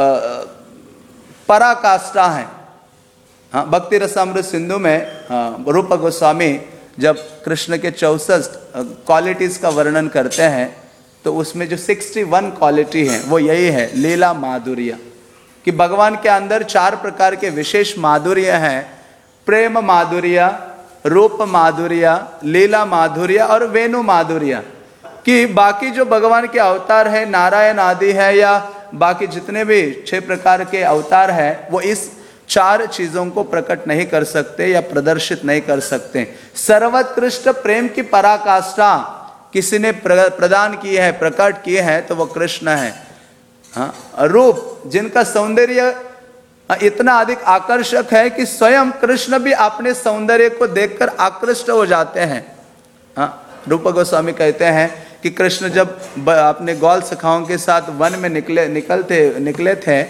S1: पराकाष्ठा है। हाँ, भक्ति रसामृत सिंधु में हाँ, रूप गोस्वामी जब कृष्ण के चौसठ क्वालिटीज का वर्णन करते हैं तो उसमें जो इकसठ क्वालिटी है वो यही है, लीला माधुर्य, कि भगवान के अंदर चार प्रकार के विशेष माधुर्य हैं। प्रेम माधुर्य, रूप माधुर्य, लीला माधुर्य और वेणु माधुर्य। कि बाकी जो भगवान के अवतार है, नारायण आदि है या बाकी जितने भी छह प्रकार के अवतार है, वो इस चार चीजों को प्रकट नहीं कर सकते या प्रदर्शित नहीं कर सकते। सर्वोत्कृष्ट प्रेम की पराकाष्ठा किसी ने प्रदान की है, प्रकट की है, तो वो कृष्ण है। हाँ, रूप जिनका सौंदर्य इतना अधिक आकर्षक है कि स्वयं कृष्ण भी अपने सौंदर्य को देखकर आकृष्ट हो जाते हैं। हाँ, रूप गोस्वामी कहते हैं कि कृष्ण जब अपने गौल सखाओं के साथ वन में निकले निकलते निकले थे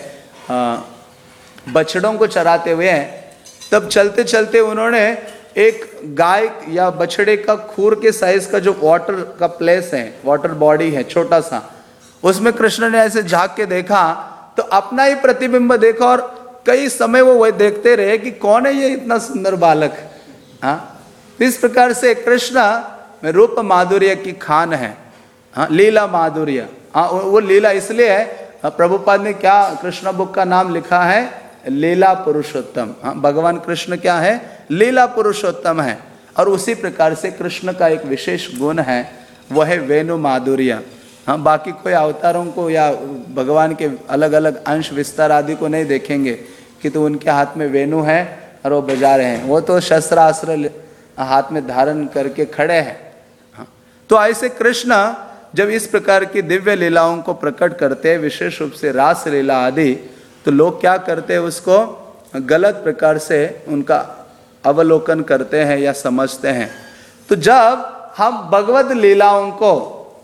S1: बछड़ों को चराते हुए, तब चलते चलते उन्होंने एक गाय या बछड़े का खूर के साइज का जो वाटर का प्लेस है, वाटर बॉडी है छोटा सा, उसमें कृष्ण ने ऐसे झांक के देखा तो अपना ही प्रतिबिंब देखा और कई समय वो वही देखते रहे कि कौन है ये इतना सुंदर बालक। हाँ, इस प्रकार से कृष्ण में रूप माधुर्य की खान है। हाँ, लीला माधुर्य, हाँ वो लीला इसलिए है, प्रभुपाद ने क्या कृष्ण बुक का नाम लिखा है, लीला पुरुषोत्तम। हाँ, भगवान कृष्ण क्या है, लीला पुरुषोत्तम है। और उसी प्रकार से कृष्ण का एक विशेष गुण है, वह है वेणु माधुर्य। हाँ, बाकी कोई अवतारों को या भगवान के अलग अलग अंश विस्तार आदि को नहीं देखेंगे कि तो उनके हाथ में वेणु है और वो बजा रहे हैं, वो तो शस्त्रास्त्र हाथ में धारण करके खड़े हैं। हाँ, तो ऐसे कृष्ण जब इस प्रकार की दिव्य लीलाओं को प्रकट करते हैं, विशेष रूप से रास लीला आदि, तो लोग क्या करते हैं, उसको गलत प्रकार से उनका अवलोकन करते हैं या समझते हैं। तो जब हम भगवत लीलाओं को,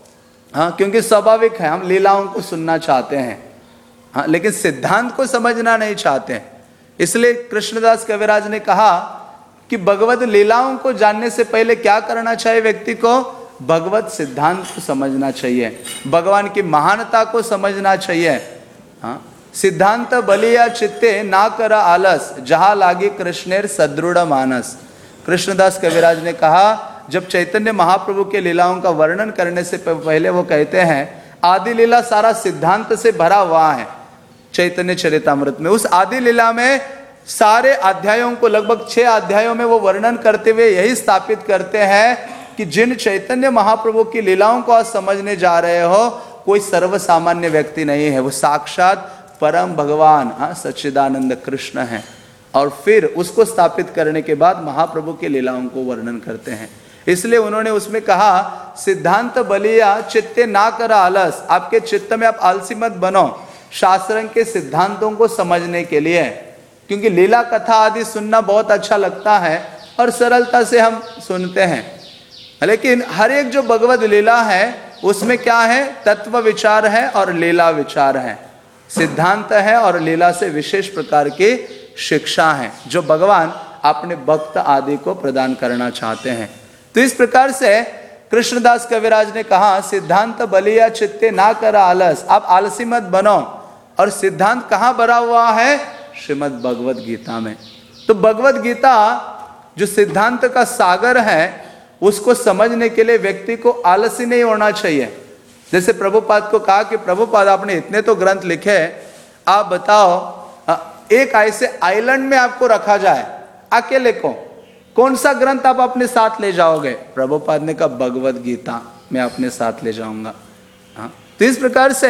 S1: हाँ क्योंकि स्वाभाविक है हम लीलाओं को सुनना चाहते हैं, हाँ लेकिन सिद्धांत को समझना नहीं चाहते हैं, इसलिए कृष्णदास कविराज ने कहा कि भगवत लीलाओं को जानने से पहले क्या करना चाहिए, व्यक्ति को भगवत सिद्धांत को समझना चाहिए, भगवान की महानता को समझना चाहिए। हाँ, सिद्धांत बलिया चित्ते ना करा आलस, जहां लागी कृष्णेर सदृढ़ मानस। कृष्णदास कविराज ने कहा, जब चैतन्य महाप्रभु के लीलाओं का वर्णन करने से पहले वो कहते हैं आदि लीला सारा सिद्धांत से भरा हुआ है। चैतन्य चरितामृत में उस आदि लीला में सारे अध्यायों को, लगभग छह अध्यायों में वो वर्णन करते हुए यही स्थापित करते हैं कि जिन चैतन्य महाप्रभु की लीलाओं को आज समझने जा रहे हो, कोई सर्वसामान्य व्यक्ति नहीं है, वो साक्षात परम भगवान हाँ सच्चिदानंद कृष्ण है। और फिर उसको स्थापित करने के बाद महाप्रभु के लीलाओं को वर्णन करते हैं। इसलिए उन्होंने उसमें कहा, सिद्धांत बलिया चित्ते ना करा आलस, आपके चित्त में आप आलसी मत बनो शास्त्र के सिद्धांतों को समझने के लिए, क्योंकि लीला कथा आदि सुनना बहुत अच्छा लगता है और सरलता से हम सुनते हैं, लेकिन हर एक जो भगवत लीला है उसमें क्या है, तत्व विचार है और लीला विचार है, सिद्धांत है और लीला से विशेष प्रकार की शिक्षा है जो भगवान अपने भक्त आदि को प्रदान करना चाहते हैं। तो इस प्रकार से कृष्णदास कविराज ने कहा, सिद्धांत बलिया चित्ते ना करा आलस, आप आलसी मत बनो। और सिद्धांत कहाँ भरा हुआ है, श्रीमद् भगवत गीता में। तो भगवत गीता जो सिद्धांत का सागर है, उसको समझने के लिए व्यक्ति को आलसी नहीं होना चाहिए। जैसे प्रभुपाद को कहा कि प्रभुपाद आपने इतने तो ग्रंथ लिखे, आप बताओ एक ऐसे आइलैंड में आपको रखा जाए अकेले को, कौन सा ग्रंथ आप अपने साथ ले जाओगे? प्रभुपाद ने कहा भगवत गीता मैं अपने साथ ले जाऊंगा। हाँ, तो इस प्रकार से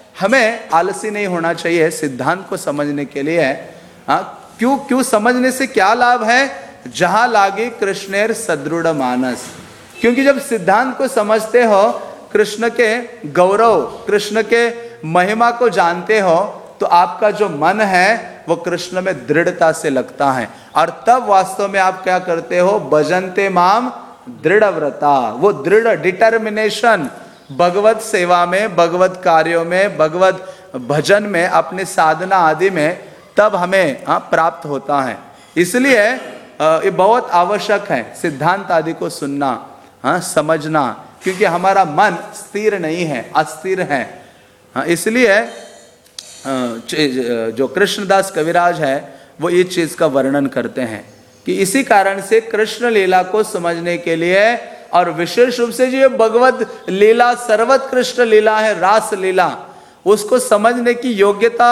S1: हमें आलसी नहीं होना चाहिए सिद्धांत को समझने के लिए। हाँ, क्यों क्यों समझने से क्या लाभ है, जहां लागे कृष्णेर सदृढ़ मानस, क्योंकि जब सिद्धांत को समझते हो, कृष्ण के गौरव, कृष्ण के महिमा को जानते हो, तो आपका जो मन है वो कृष्ण में दृढ़ता से लगता है, और तब वास्तव में आप क्या करते हो, भजन्ते माम दृढ़ व्रता, वो दृढ़ डिटर्मिनेशन भगवत सेवा में, भगवत कार्यों में, भगवत भजन में, अपने साधना आदि में, तब हमें हाँ प्राप्त होता है। इसलिए ये बहुत आवश्यक है सिद्धांत आदि को सुनना, हाँ, समझना, क्योंकि हमारा मन स्थिर नहीं है, अस्थिर है। हाँ, इसलिए जो कृष्णदास कविराज है वो ये चीज का वर्णन करते हैं कि इसी कारण से कृष्ण लीला को समझने के लिए, और विशेष रूप से जो ये भगवत लीला सर्वोत्कृष्ट लीला है, रास लीला, उसको समझने की योग्यता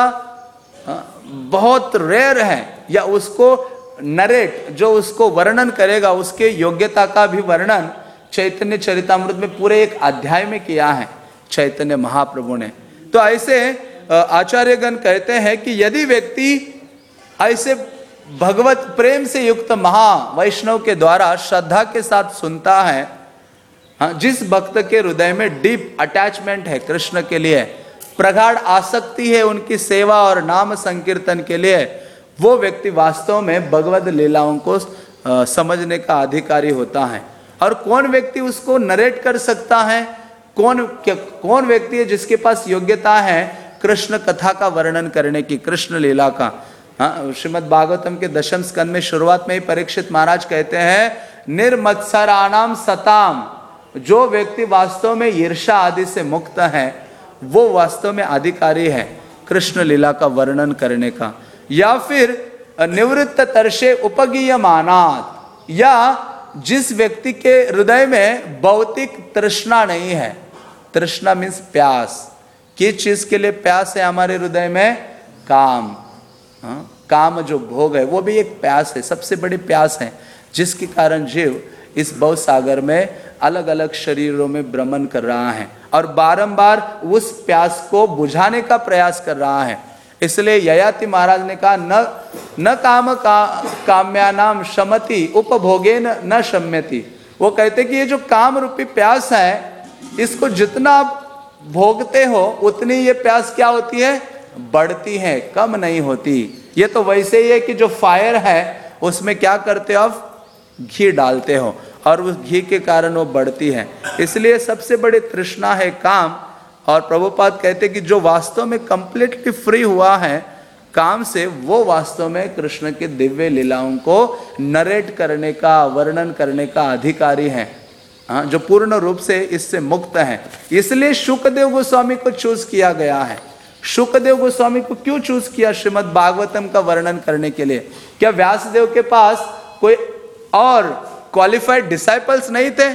S1: बहुत रेयर है, या उसको नरेट जो उसको वर्णन करेगा उसके योग्यता का भी वर्णन चैतन्य चरितामृत में पूरे एक अध्याय में किया है चैतन्य महाप्रभु ने। तो ऐसे आचार्यगण कहते हैं कि यदि व्यक्ति ऐसे भगवत प्रेम से युक्त महा वैष्णव के द्वारा श्रद्धा के साथ सुनता है, हाँ, जिस भक्त के हृदय में डीप अटैचमेंट है कृष्ण के लिए, प्रगाढ़ आसक्ति है उनकी सेवा और नाम संकीर्तन के लिए, वो व्यक्ति वास्तव में भगवत लीलाओं को आ, समझने का अधिकारी होता है। और कौन व्यक्ति उसको नरेट कर सकता है, कौन कौन व्यक्ति है जिसके पास योग्यता है कृष्ण कथा का वर्णन करने की, कृष्ण लीला का। हाँ, श्रीमद् भागवतम के दशम स्कंद में शुरुआत में ही परीक्षित महाराज कहते हैं निर्मत्सराणाम सताम, जो व्यक्ति वास्तव में ईर्षा आदि से मुक्त है वो वास्तव में अधिकारी है कृष्ण लीला का वर्णन करने का। या फिर निवृत्त तरशे उपगीयमानात्, या जिस व्यक्ति के हृदय में भौतिक तृष्णा नहीं है, तृष्णा मीन्स प्यास, किस चीज के लिए प्यास है हमारे हृदय में, काम, हाँ, काम जो भोग है वो भी एक प्यास है, सबसे बड़ी प्यास है, जिसके कारण जीव इस भव सागर में अलग अलग शरीरों में भ्रमण कर रहा है और बारंबार उस प्यास को बुझाने का प्रयास कर रहा है। इसलिए ययाति महाराज ने कहा न न काम का काम्यानाम शमति उपभोगेन न शम्यति। वो कहते कि ये जो काम रूपी प्यास है, इसको जितना आप भोगते हो उतनी ये प्यास क्या होती है, बढ़ती है, कम नहीं होती। ये तो वैसे ही है कि जो फायर है उसमें क्या करते हो आप, घी डालते हो और उस घी के कारण वो बढ़ती है। इसलिए सबसे बड़ी तृष्णा है काम। और प्रभुपाद कहते कि जो वास्तव में कंप्लीटली फ्री हुआ है काम से, वो वास्तव में कृष्ण के दिव्य लीलाओं को नरेट करने का, वर्णन करने का अधिकारी है, हाँ, जो पूर्ण रूप से इससे मुक्त है। इसलिए शुकदेव गोस्वामी को चूज किया गया है। शुकदेव गोस्वामी को क्यों चूज किया श्रीमद् भागवतम का वर्णन करने के लिए? क्या व्यासदेव के पास कोई और क्वालिफाइड डिसाइपल्स नहीं थे?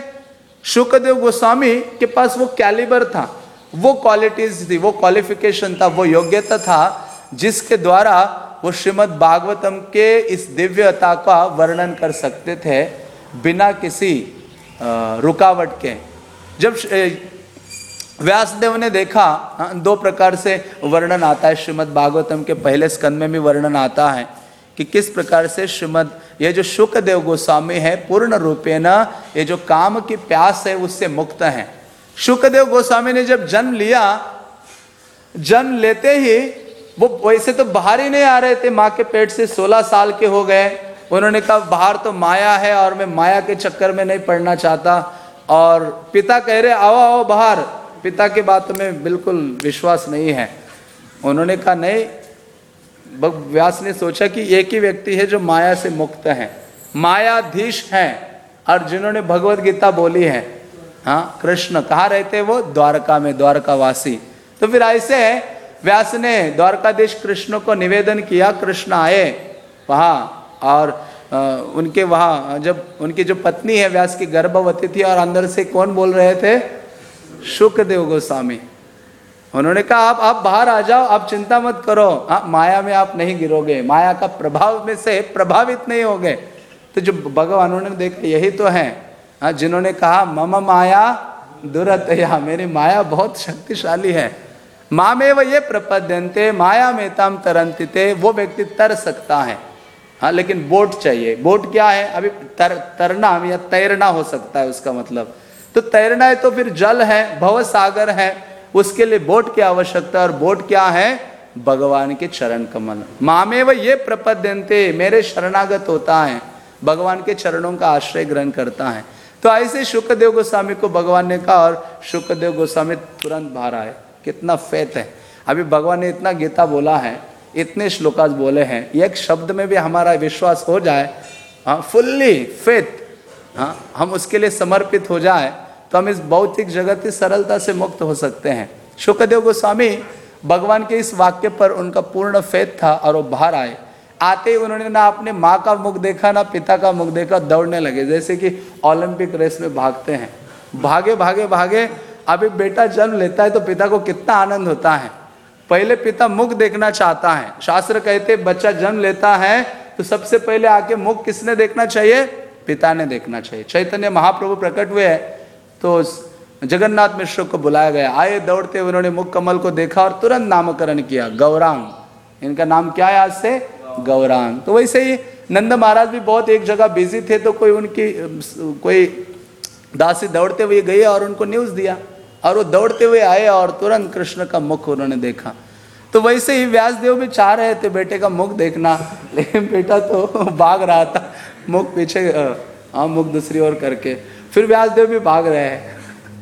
S1: शुकदेव गोस्वामी के पास वो कैलिबर था, वो क्वालिटीज थी, वो क्वालिफिकेशन था, वो योग्यता था जिसके द्वारा वो श्रीमद् भागवतम के इस दिव्यता का वर्णन कर सकते थे बिना किसी रुकावट के। जब व्यासदेव ने देखा, दो प्रकार से वर्णन आता है श्रीमद् भागवतम के पहले स्कंद में भी वर्णन आता है कि किस प्रकार से श्रीमद् ये जो शुकदेव गोस्वामी है पूर्ण रूपेण ये जो काम की प्यास है उससे मुक्त है। शुकदेव गोस्वामी ने जब जन्म लिया, जन्म लेते ही वो वैसे तो बाहर ही नहीं आ रहे थे, माँ के पेट से सोलह साल के हो गए। उन्होंने कहा बाहर तो माया है और मैं माया के चक्कर में नहीं पड़ना चाहता। और पिता कह रहे आओ आओ बाहर, पिता की बातों में बिल्कुल विश्वास नहीं है। उन्होंने कहा नहीं। व्यास ने सोचा कि एक ही व्यक्ति है जो माया से मुक्त है, मायाधीश है, और जिन्होंने भगवत गीता बोली है, हाँ, कृष्ण कहाँ रहते वो, द्वारका में, द्वारकावासी। तो फिर ऐसे व्यास ने द्वारकाधीश कृष्ण को निवेदन किया। कृष्ण आए वहाँ और आ, उनके वहाँ जब उनकी जो पत्नी है व्यास की गर्भवती थी और अंदर से कौन बोल रहे थे, शुकदेव गोस्वामी। उन्होंने कहा आप आप बाहर आ जाओ, आप चिंता मत करो, आप माया में आप नहीं गिरोगे, माया का प्रभाव में से प्रभावित नहीं होगे। तो जो भगवान उन्होंने देखा यही तो है, हाँ, जिन्होंने कहा मम माया दुरतया, मेरी माया बहुत शक्तिशाली है। माँ में वो ये प्रपद्यन्ते माया में ताम तरंतिते, वो व्यक्ति तर सकता है, हाँ, लेकिन बोट चाहिए। बोट क्या है, अभी तर तरना या तैरना हो सकता है उसका मतलब। तो तैरना है तो फिर जल है, भव सागर है, उसके लिए बोट की आवश्यकता। और बोट क्या है, भगवान के चरण कमल। माँ में वो ये प्रपद्यन्ते, मेरे शरणागत होता है, भगवान के चरणों का आश्रय ग्रहण करता है। तो ऐसे शुकदेव गोस्वामी को भगवान ने कहा और शुकदेव गोस्वामी तुरंत बाहर आए। कितना फेथ है। अभी भगवान ने इतना गीता बोला है इतने श्लोकास बोले हैं, एक शब्द में भी हमारा विश्वास हो जाए, हाँ फुल्ली फेथ, हाँ हम उसके लिए समर्पित हो जाए, तो हम इस भौतिक जगत की सरलता से मुक्त हो सकते हैं। शुकदेव गोस्वामी भगवान के इस वाक्य पर उनका पूर्ण फेथ था और वो बाहर आए। आते ही उन्होंने ना अपने माँ का मुख देखा ना पिता का मुख देखा, दौड़ने लगे जैसे कि ओलंपिक रेस में भागते हैं। भागे भागे भागे, अभी बेटा जन्म लेता है तो पिता को कितना आनंद होता है। पहले पिता मुख देखना चाहता है। शास्त्र कहते बच्चा जन्म लेता है तो सबसे पहले आके मुख किसने देखना चाहिए? पिता ने देखना चाहिए। चैतन्य महाप्रभु प्रकट हुए तो जगन्नाथ मिश्र को बुलाया गया। आए दौड़ते हुए उन्होंने मुख कमल को देखा और तुरंत नामकरण किया, गौरांग। इनका नाम क्या है आज से? गौरांग। तो वैसे ही नंद महाराज भी बहुत एक जगह बिजी थे, तो कोई उनकी कोई दासी दौड़ते हुए गई और उनको न्यूज़ दिया और वो दौड़ते हुए आए और तुरंत कृष्ण का मुख उन्होंने देखा। तो वैसे ही व्यासदेव भी चाह रहे थे बेटे का मुख देखना, लेकिन बेटा तो भाग रहा था, मुख पीछे, हाँ मुख दूसरी ओर करके। फिर व्यासदेव भी भाग रहे हैं।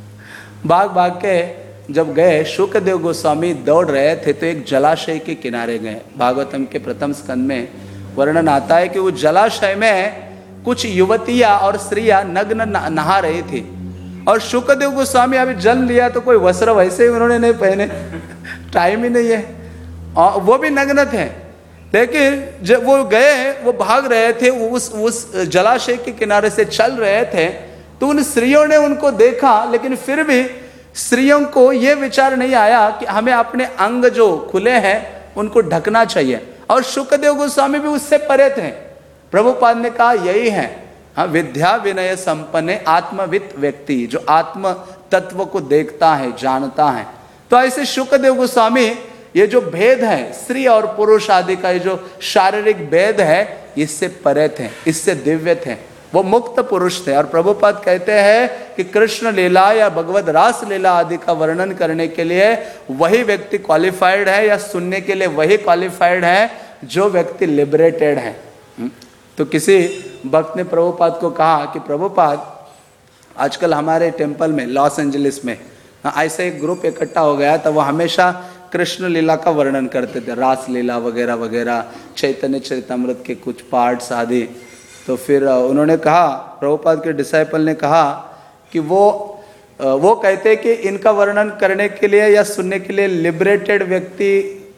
S1: भाग भाग के जब गए, शुकदेव गोस्वामी दौड़ रहे थे तो एक जलाशय के किनारे गए। भागवतम के प्रथम स्कंद में वर्णन आता है कि वो जलाशय में कुछ युवतियां और स्त्रियां नग्न नहा रही थी और शुकदेव गोस्वामी अभी जन्म लिया तो कोई वस्त्र वैसे ही उन्होंने नहीं पहने, टाइम ही नहीं है, और वो भी नग्न थे। लेकिन जब वो गए, वो भाग रहे थे, उस उस जलाशय के किनारे से चल रहे थे तो उन स्त्रियों ने उनको देखा, लेकिन फिर भी स्त्रियों को ये विचार नहीं आया कि हमें अपने अंग जो खुले हैं उनको ढकना चाहिए। और शुकदेव गोस्वामी भी उससे परे थे। प्रभुपाद ने कहा यही है, हाँ विद्या विनय संपन्न आत्मवित व्यक्ति, जो आत्म तत्व को देखता है, जानता है। तो ऐसे शुकदेव गोस्वामी ये जो भेद है स्त्री और पुरुष आदि का, ये जो शारीरिक भेद है, इससे परे थे, इससे दिव्य थे, वो मुक्त पुरुष थे। और प्रभुपाद कहते हैं कि कृष्ण लीला या भगवत रास लीला आदि का वर्णन करने के लिए वही व्यक्ति क्वालिफाइड है, या सुनने के लिए वही क्वालिफाइड है जो व्यक्ति लिबरेटेड है। तो किसी भक्त ने प्रभुपाद को कहा कि प्रभुपाद, आजकल हमारे टेम्पल में लॉस एंजलिस में ऐसे एक ग्रुप इकट्ठा हो गया था, वो हमेशा कृष्ण लीला का वर्णन करते थे, रास लीला वगैरह वगैरह, चैतन्य चरितमृत के कुछ पार्ट्स आदि। तो फिर उन्होंने कहा, प्रभुपाद के डिसाइपल ने कहा कि वो वो कहते कि इनका वर्णन करने के लिए या सुनने के लिए लिबरेटेड व्यक्ति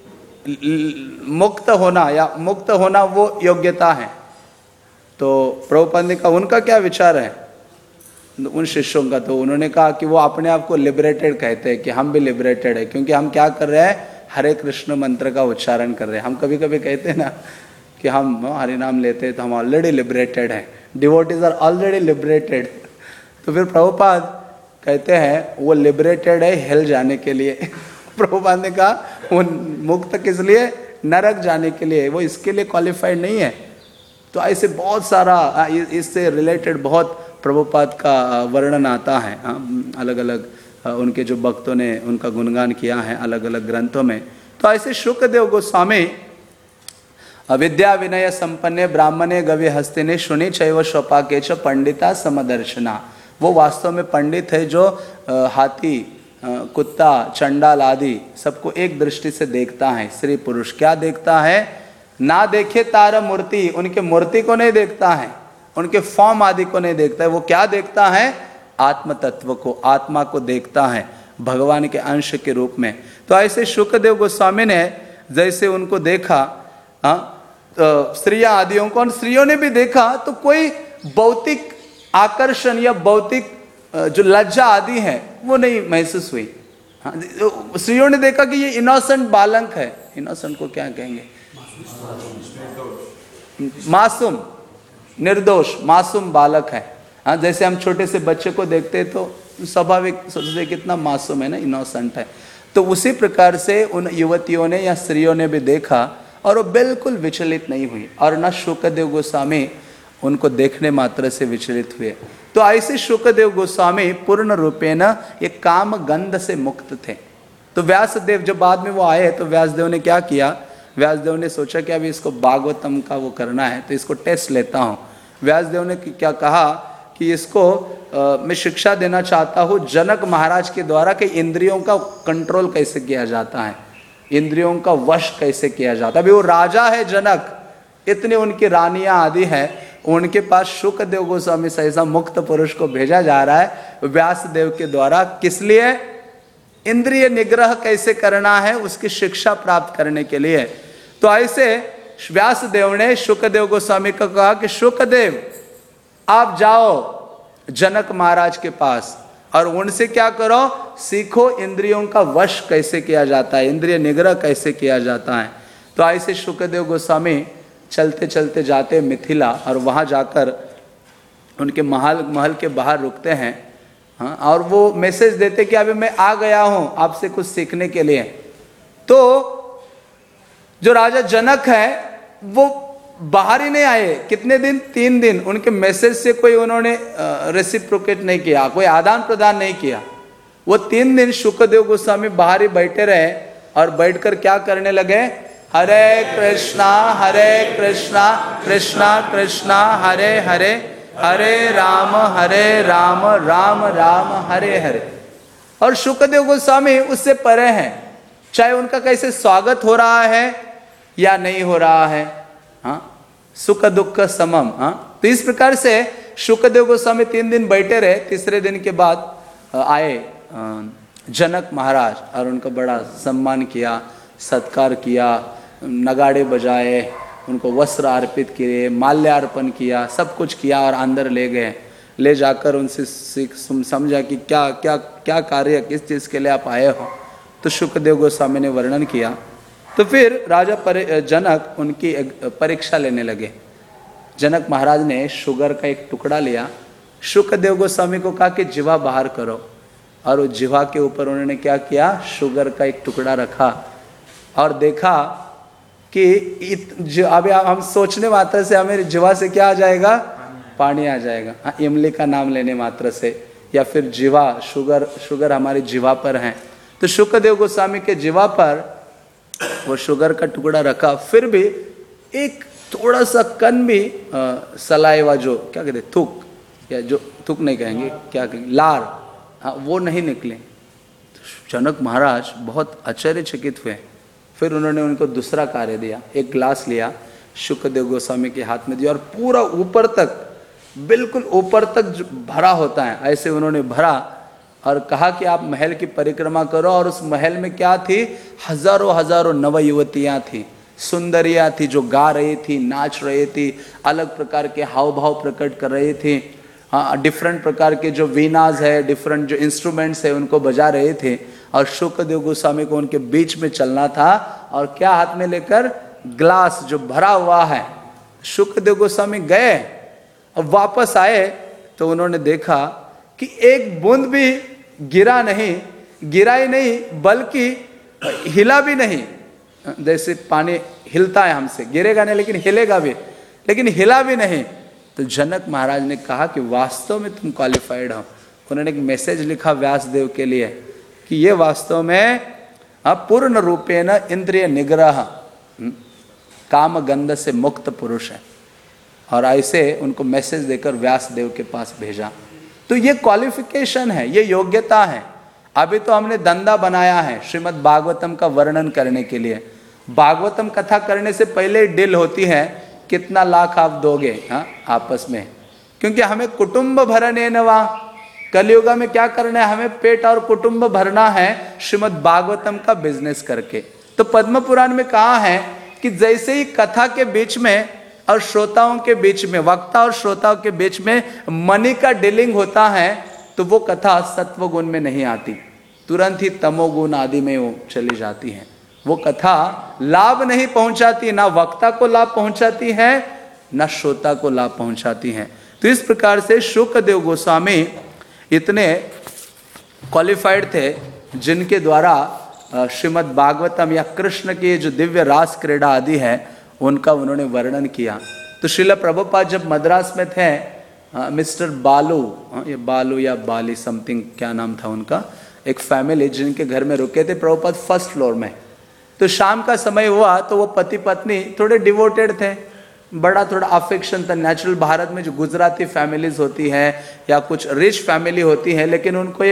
S1: मुक्त होना या मुक्त होना वो योग्यता है। तो प्रभुपाद ने कहा उनका क्या विचार है उन शिष्यों का? तो उन्होंने कहा कि वो अपने आप को लिबरेटेड कहते हैं कि हम भी लिबरेटेड है, क्योंकि हम क्या कर रहे हैं? हरे कृष्ण मंत्र का उच्चारण कर रहे हैं। हम कभी कभी कहते हैं ना कि हम हरि नाम लेते हैं तो हम ऑलरेडी लिबरेटेड हैं, डिवोटीज आर ऑलरेडी लिबरेटेड। तो फिर प्रभुपाद कहते हैं वो लिबरेटेड है हेल जाने के लिए। प्रभुपाद ने कहा वो मुक्त किस लिए? नरक जाने के लिए, वो इसके लिए क्वालिफाइड नहीं है। तो ऐसे बहुत सारा इससे रिलेटेड बहुत प्रभुपाद का वर्णन आता है, अलग अलग उनके जो भक्तों ने उनका गुणगान किया है अलग अलग ग्रंथों में। तो ऐसे शुकदेव गोस्वामी विद्या विनय संपन्ने ब्राह्मणे गव्य हस्तिने शुनि चैव स्वपाके च पंडिता समदर्शना, वो वास्तव में पंडित है जो हाथी कुत्ता चंडाल आदि सबको एक दृष्टि से देखता है। स्त्री पुरुष क्या देखता है? ना देखे तार मूर्ति, उनके मूर्ति को नहीं देखता है, उनके फॉर्म आदि को नहीं देखता है। वो क्या देखता है? आत्म तत्व को, आत्मा को देखता है भगवान के अंश के रूप में। तो ऐसे शुकदेव गोस्वामी ने जैसे उनको देखा, हाँ तो स्त्रियां आदियों को, स्त्रियों ने भी देखा, तो कोई भौतिक आकर्षण या भौतिक जो लज्जा आदि है वो नहीं महसूस हुई। हाँ स्त्रियों ने देखा कि ये इनोसेंट बालक है, इनोसेंट को क्या कहेंगे? मासूम, निर्दोष मासूम बालक है। हाँ जैसे हम छोटे से बच्चे को देखते तो स्वाभाविक सोचते कितना मासूम है ना, इनोसेंट है। तो उसी प्रकार से उन युवतियों ने या स्त्रियों ने भी देखा और वो बिल्कुल विचलित नहीं हुई, और न शुकदेव गोस्वामी उनको देखने मात्र से विचलित हुए। तो ऐसे शुकदेव गोस्वामी पूर्ण रूपेण ये काम गंध से मुक्त थे। तो व्यासदेव जब बाद में वो आए तो व्यासदेव ने क्या किया? व्यासदेव ने सोचा कि अभी इसको भागवतम का वो करना है तो इसको टेस्ट लेता हूँ। व्यासदेव ने क्या कहा कि इसको आ, मैं शिक्षा देना चाहता हूँ जनक महाराज के द्वारा कि इंद्रियों का कंट्रोल कैसे किया जाता है। इंद्रियों का वश कैसे किया जाता। अभी वो राजा है जनक, इतनी उनकी रानियां आदि हैं, उनके पास शुकदेव गोस्वामी से ऐसा मुक्त पुरुष को भेजा जा रहा है व्यास देव के द्वारा। किस लिए? इंद्रिय निग्रह कैसे करना है उसकी शिक्षा प्राप्त करने के लिए। तो ऐसे व्यास देव ने शुकदेव गोस्वामी को कहा कि शुकदेव आप जाओ जनक महाराज के पास और उनसे क्या करो, सीखो इंद्रियों का वश कैसे किया जाता है, इंद्रिय निग्रह कैसे किया जाता है। तो ऐसे शुकदेव गोस्वामी चलते चलते जाते मिथिला और वहाँ जाकर उनके महल महल के बाहर रुकते हैं। हाँ, और वो मैसेज देते कि अभी मैं आ गया हूँ आपसे कुछ सीखने के लिए। तो जो राजा जनक है वो बाहर ही नहीं आए कितने दिन, तीन दिन। उनके मैसेज से कोई उन्होंने रेसिप्रोकेट नहीं किया, कोई आदान प्रदान नहीं किया। वो तीन दिन शुकदेव गोस्वामी बाहर ही बैठे रहे और बैठकर क्या करने लगे, हरे कृष्णा हरे कृष्णा कृष्णा कृष्णा हरे हरे, हरे राम हरे राम राम राम हरे हरे। और शुकदेव गोस्वामी उससे परे हैं, चाहे उनका कैसे स्वागत हो रहा है या नहीं हो रहा है, हाँ, सुख दुख समम। हाँ, तो इस प्रकार से शुकदेव गोस्वामी तीन दिन बैठे रहे। तीसरे दिन के बाद आए जनक महाराज और उनका बड़ा सम्मान किया, सत्कार किया, नगाड़े बजाए, उनको वस्त्र अर्पित किए, माल्यार्पण किया, सब कुछ किया और अंदर ले गए। ले जाकर उनसे सीख समझा कि क्या क्या क्या कार्य, किस चीज़ के लिए आप आए हो। तो शुकदेव गोस्वामी ने वर्णन किया। तो फिर राजा जनक उनकी परीक्षा लेने लगे। जनक महाराज ने शुगर का एक टुकड़ा लिया, शुकदेव गोस्वामी को कहा कि जीवा बाहर करो, और उस जीवा के ऊपर उन्होंने क्या किया, शुगर का एक टुकड़ा रखा और देखा कि इत, अभी हम सोचने मात्र से हमें जीवा से क्या आ जाएगा, पानी आ जाएगा। हाँ, इमली का नाम लेने मात्र से, या फिर जीवा, शुगर शुगर हमारी जीवा पर है। तो शुकदेव गोस्वामी के जीवा पर वो शुगर का टुकड़ा रखा, फिर भी एक थोड़ा सा कण भी सलाइवा, जो क्या कहते थूक, या जो थूक नहीं कहेंगे, क्या कहेंगे, लार, हाँ, वो नहीं निकले। तो जनक महाराज बहुत आश्चर्यचकित हुए। फिर उन्होंने उनको दूसरा कार्य दिया, एक ग्लास लिया, शुकदेव गोस्वामी के हाथ में दिया और पूरा ऊपर तक, बिल्कुल ऊपर तक भरा होता है ऐसे उन्होंने भरा और कहा कि आप महल की परिक्रमा करो। और उस महल में क्या थी, हजारों हजारों नव युवतियाँ थी, सुंदरियाँ थी, जो गा रही थी, नाच रही थी, अलग प्रकार के हाव भाव प्रकट कर रही थी। हाँ, डिफरेंट प्रकार के जो वीणाज है, डिफरेंट जो इंस्ट्रूमेंट्स है, उनको बजा रहे थे। और शुकदेव गोस्वामी को उनके बीच में चलना था और क्या हाथ में लेकर, ग्लास जो भरा हुआ है। शुकदेव गोस्वामी गए और वापस आए तो उन्होंने देखा कि एक बूंद भी गिरा नहीं, गिरा ही नहीं बल्कि हिला भी नहीं। जैसे पानी हिलता है हमसे, गिरेगा नहीं लेकिन हिलेगा भी, लेकिन हिला भी नहीं। तो जनक महाराज ने कहा कि वास्तव में तुम क्वालिफाइड हो। उन्होंने एक मैसेज लिखा व्यासदेव के लिए कि ये वास्तव में पूर्ण रूपेण इंद्रिय निग्रह, काम गंध से मुक्त पुरुष है। और ऐसे उनको मैसेज देकर व्यासदेव के पास भेजा। तो ये क्वालिफिकेशन है, ये योग्यता है। अभी तो हमने धंधा बनाया है श्रीमद् भागवतम का वर्णन करने के लिए। भागवतम कथा करने से पहले डील होती है, कितना लाख आप दोगे, हाँ, आपस में, क्योंकि हमें कुटुंब भरने नवा, कलयुग में क्या करना है, हमें पेट और कुटुंब भरना है श्रीमद् भागवतम का बिजनेस करके। तो पद्म पुराण में कहा है कि जैसे ही कथा के बीच में और श्रोताओं के बीच में, वक्ता और श्रोताओं के बीच में मनी का डीलिंग होता है, तो वो कथा सत्व गुण में नहीं आती, तुरंत ही तमोगुण आदि में वो चली जाती है। वो कथा लाभ नहीं पहुंचाती, ना वक्ता को लाभ पहुंचाती है, ना श्रोता को लाभ पहुंचाती है। तो इस प्रकार से शुकदेव गोस्वामी इतने क्वालिफाइड थे, जिनके द्वारा श्रीमद् भागवतम या कृष्ण की जो दिव्य रास क्रीड़ा आदि है उनका उन्होंने वर्णन किया। तो श्रील प्रभुपाद जब मद्रास में थे, मिस्टर बालू, ये बालू या बाली समथिंग क्या नाम था उनका, एक फैमिली जिनके घर में रुके थे प्रभुपाद फर्स्ट फ्लोर में। तो शाम का समय हुआ तो वो पति पत्नी थोड़े डिवोटेड थे, बड़ा थोड़ा अफेक्शन था। नेचुरल भारत में जो गुजराती फैमिलीज होती हैं या कुछ रिच फैमिली होती है, लेकिन उनको एक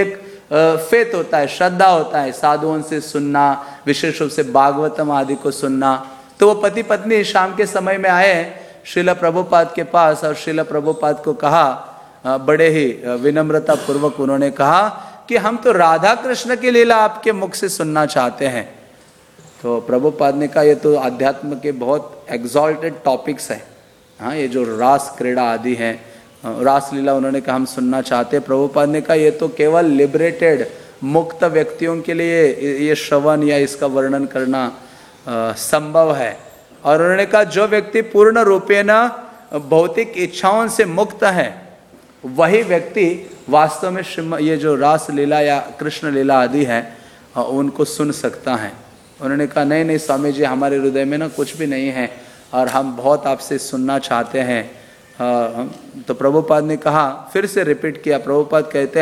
S1: फेथ होता है, श्रद्धा होता है, साधुओं से सुनना, विशेष रूप से भागवतम आदि को सुनना। तो वो पति पत्नी शाम के समय में आए श्रील प्रभुपाद के पास और श्रील प्रभुपाद को कहा, बड़े ही विनम्रता पूर्वक उन्होंने कहा कि हम तो राधा कृष्ण की लीला आपके मुख से सुनना चाहते हैं। तो प्रभुपाद ने कहा ये तो अध्यात्म के बहुत एग्जॉल्टेड टॉपिक्स हैं, हाँ ये जो रास क्रीड़ा आदि हैं, रास लीला उन्होंने कहा हम सुनना चाहते हैं। प्रभुपाद ने कहा ये तो केवल लिबरेटेड मुक्त व्यक्तियों के लिए ये श्रवण या इसका वर्णन करना संभव है। और उन्होंने कहा जो व्यक्ति पूर्ण रूपेण भौतिक इच्छाओं से मुक्त है वही व्यक्ति वास्तव में श्रीम ये जो रास लीला या कृष्ण लीला आदि है उनको सुन सकता है। उन्होंने कहा नहीं नहीं स्वामी जी, हमारे हृदय में ना कुछ भी नहीं है और हम बहुत आपसे सुनना चाहते हैं। तो प्रभुपाद ने कहा, फिर से रिपीट किया, प्रभुपाद कहते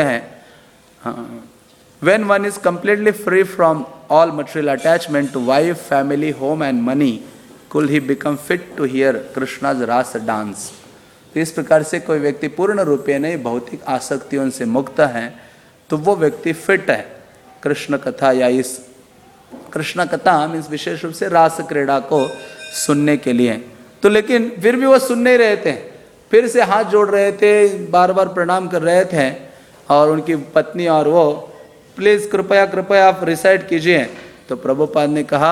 S1: हैं when one is completely free from all material attachment to wife, family, home and money, could he become fit to hear Krishna's rasa dance. तो इस प्रकार से कोई व्यक्ति पूर्ण रूपे नहीं भौतिक आसक्तियों से मुक्त है तो वो व्यक्ति फिट है कृष्ण कथा या इस कृष्ण कथा मीन्स विशेष रूप से रास क्रीड़ा को सुनने के लिए। तो लेकिन फिर भी वो सुन नहीं रहे थे, फिर से हाथ जोड़ रहे थे, बार बार प्रणाम कर रहे थे और उनकी पत्नी और वो, प्लीज़ कृपया कृपया आप रिसाइट कीजिए। तो प्रभुपाद ने कहा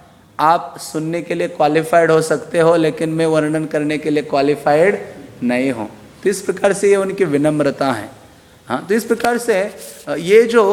S1: आप सुनने के लिए क्वालिफाइड हो सकते हो लेकिन मैं वर्णन करने के लिए क्वालिफाइड नहीं हूँ। तो इस प्रकार से ये उनकी विनम्रता है। हाँ, तो इस प्रकार से ये जो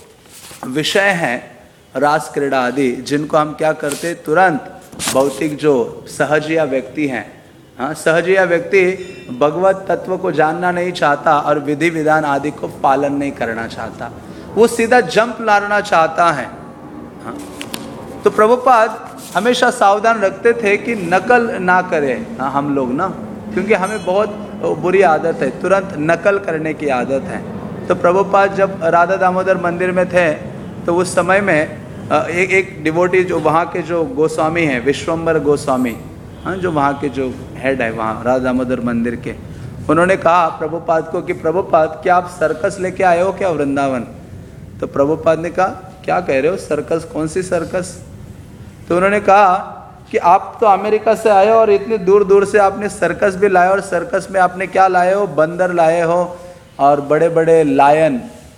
S1: विषय है रास क्रीड़ा आदि, जिनको हम क्या करते तुरंत भौतिक जो सहजिया व्यक्ति हैं, हाँ सहजिया व्यक्ति भगवत तत्व को जानना नहीं चाहता और विधि विधान आदि को पालन नहीं करना चाहता, वो सीधा जंप लाना चाहता है। हाँ, तो प्रभुपाद हमेशा सावधान रखते थे कि नकल ना करें। हाँ, हम लोग ना, क्योंकि हमें बहुत बुरी आदत है, तुरंत नकल करने की आदत है। तो प्रभुपाद जब राधा दामोदर मंदिर में थे तो उस समय में एक एक डिवोटी जो वहाँ के जो गोस्वामी हैं, विश्वम्बर गोस्वामी, हाँ जो वहाँ के जो हेड है वहाँ राधा दामोदर मंदिर के, उन्होंने कहा प्रभुपाद को कि प्रभुपाद क्या आप सर्कस लेके आए हो क्या वृंदावन? तो प्रभुपाद ने कहा क्या कह रहे हो, सर्कस? कौन सी सर्कस? तो उन्होंने कहा कि आप तो अमेरिका से आए हो और इतनी दूर दूर से आपने सर्कस भी लाए, और सर्कस में आपने क्या लाए हो? बंदर लाए हो और बड़े बड़े लायन,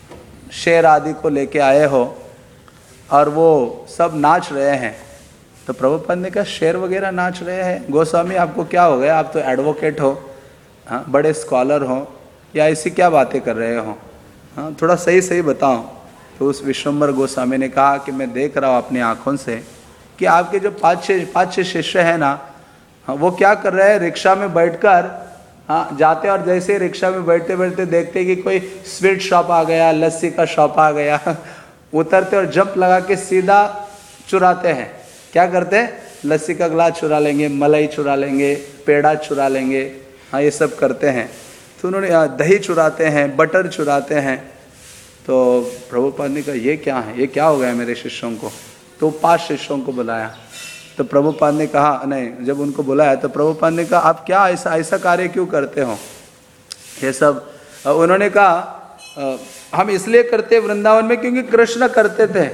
S1: शेर आदि को लेके आए हो और वो सब नाच रहे हैं। तो प्रभुपाद ने कहा शेर वगैरह नाच रहे हैं? गोस्वामी आपको क्या हो गया, आप तो एडवोकेट हो, हाँ बड़े स्कॉलर हो, या ऐसी क्या बातें कर रहे हो? हाँ थोड़ा सही सही बताओ। तो उस विश्वम्बर गोस्वामी ने कहा कि मैं देख रहा हूँ अपनी आँखों से कि आपके जो पाँच छः पाँच छः शिष्य हैं ना, हाँ वो क्या कर रहे हैं, रिक्शा में बैठकर हाँ जाते और जैसे ही रिक्शा में बैठते बैठते देखते कि कोई स्वीट शॉप आ गया, लस्सी का शॉप आ गया, उतरते और जंप लगा के सीधा चुराते हैं। क्या करते हैं? लस्सी का गिलास चुरा लेंगे, मलाई चुरा लेंगे, पेड़ा चुरा लेंगे, हाँ ये सब करते हैं। तो उन्होंने दही चुराते हैं, बटर चुराते हैं। तो प्रभुपाद ने कहा ये क्या है, ये क्या हो गया मेरे शिष्यों को? तो पांच शिष्यों को बुलाया। तो प्रभुपाद ने कहा, नहीं जब उनको बुलाया तो प्रभुपाद ने कहा आप क्या ऐसा ऐसा कार्य क्यों करते हो ये सब? उन्होंने कहा हम इसलिए करते वृंदावन में क्योंकि कृष्ण करते थे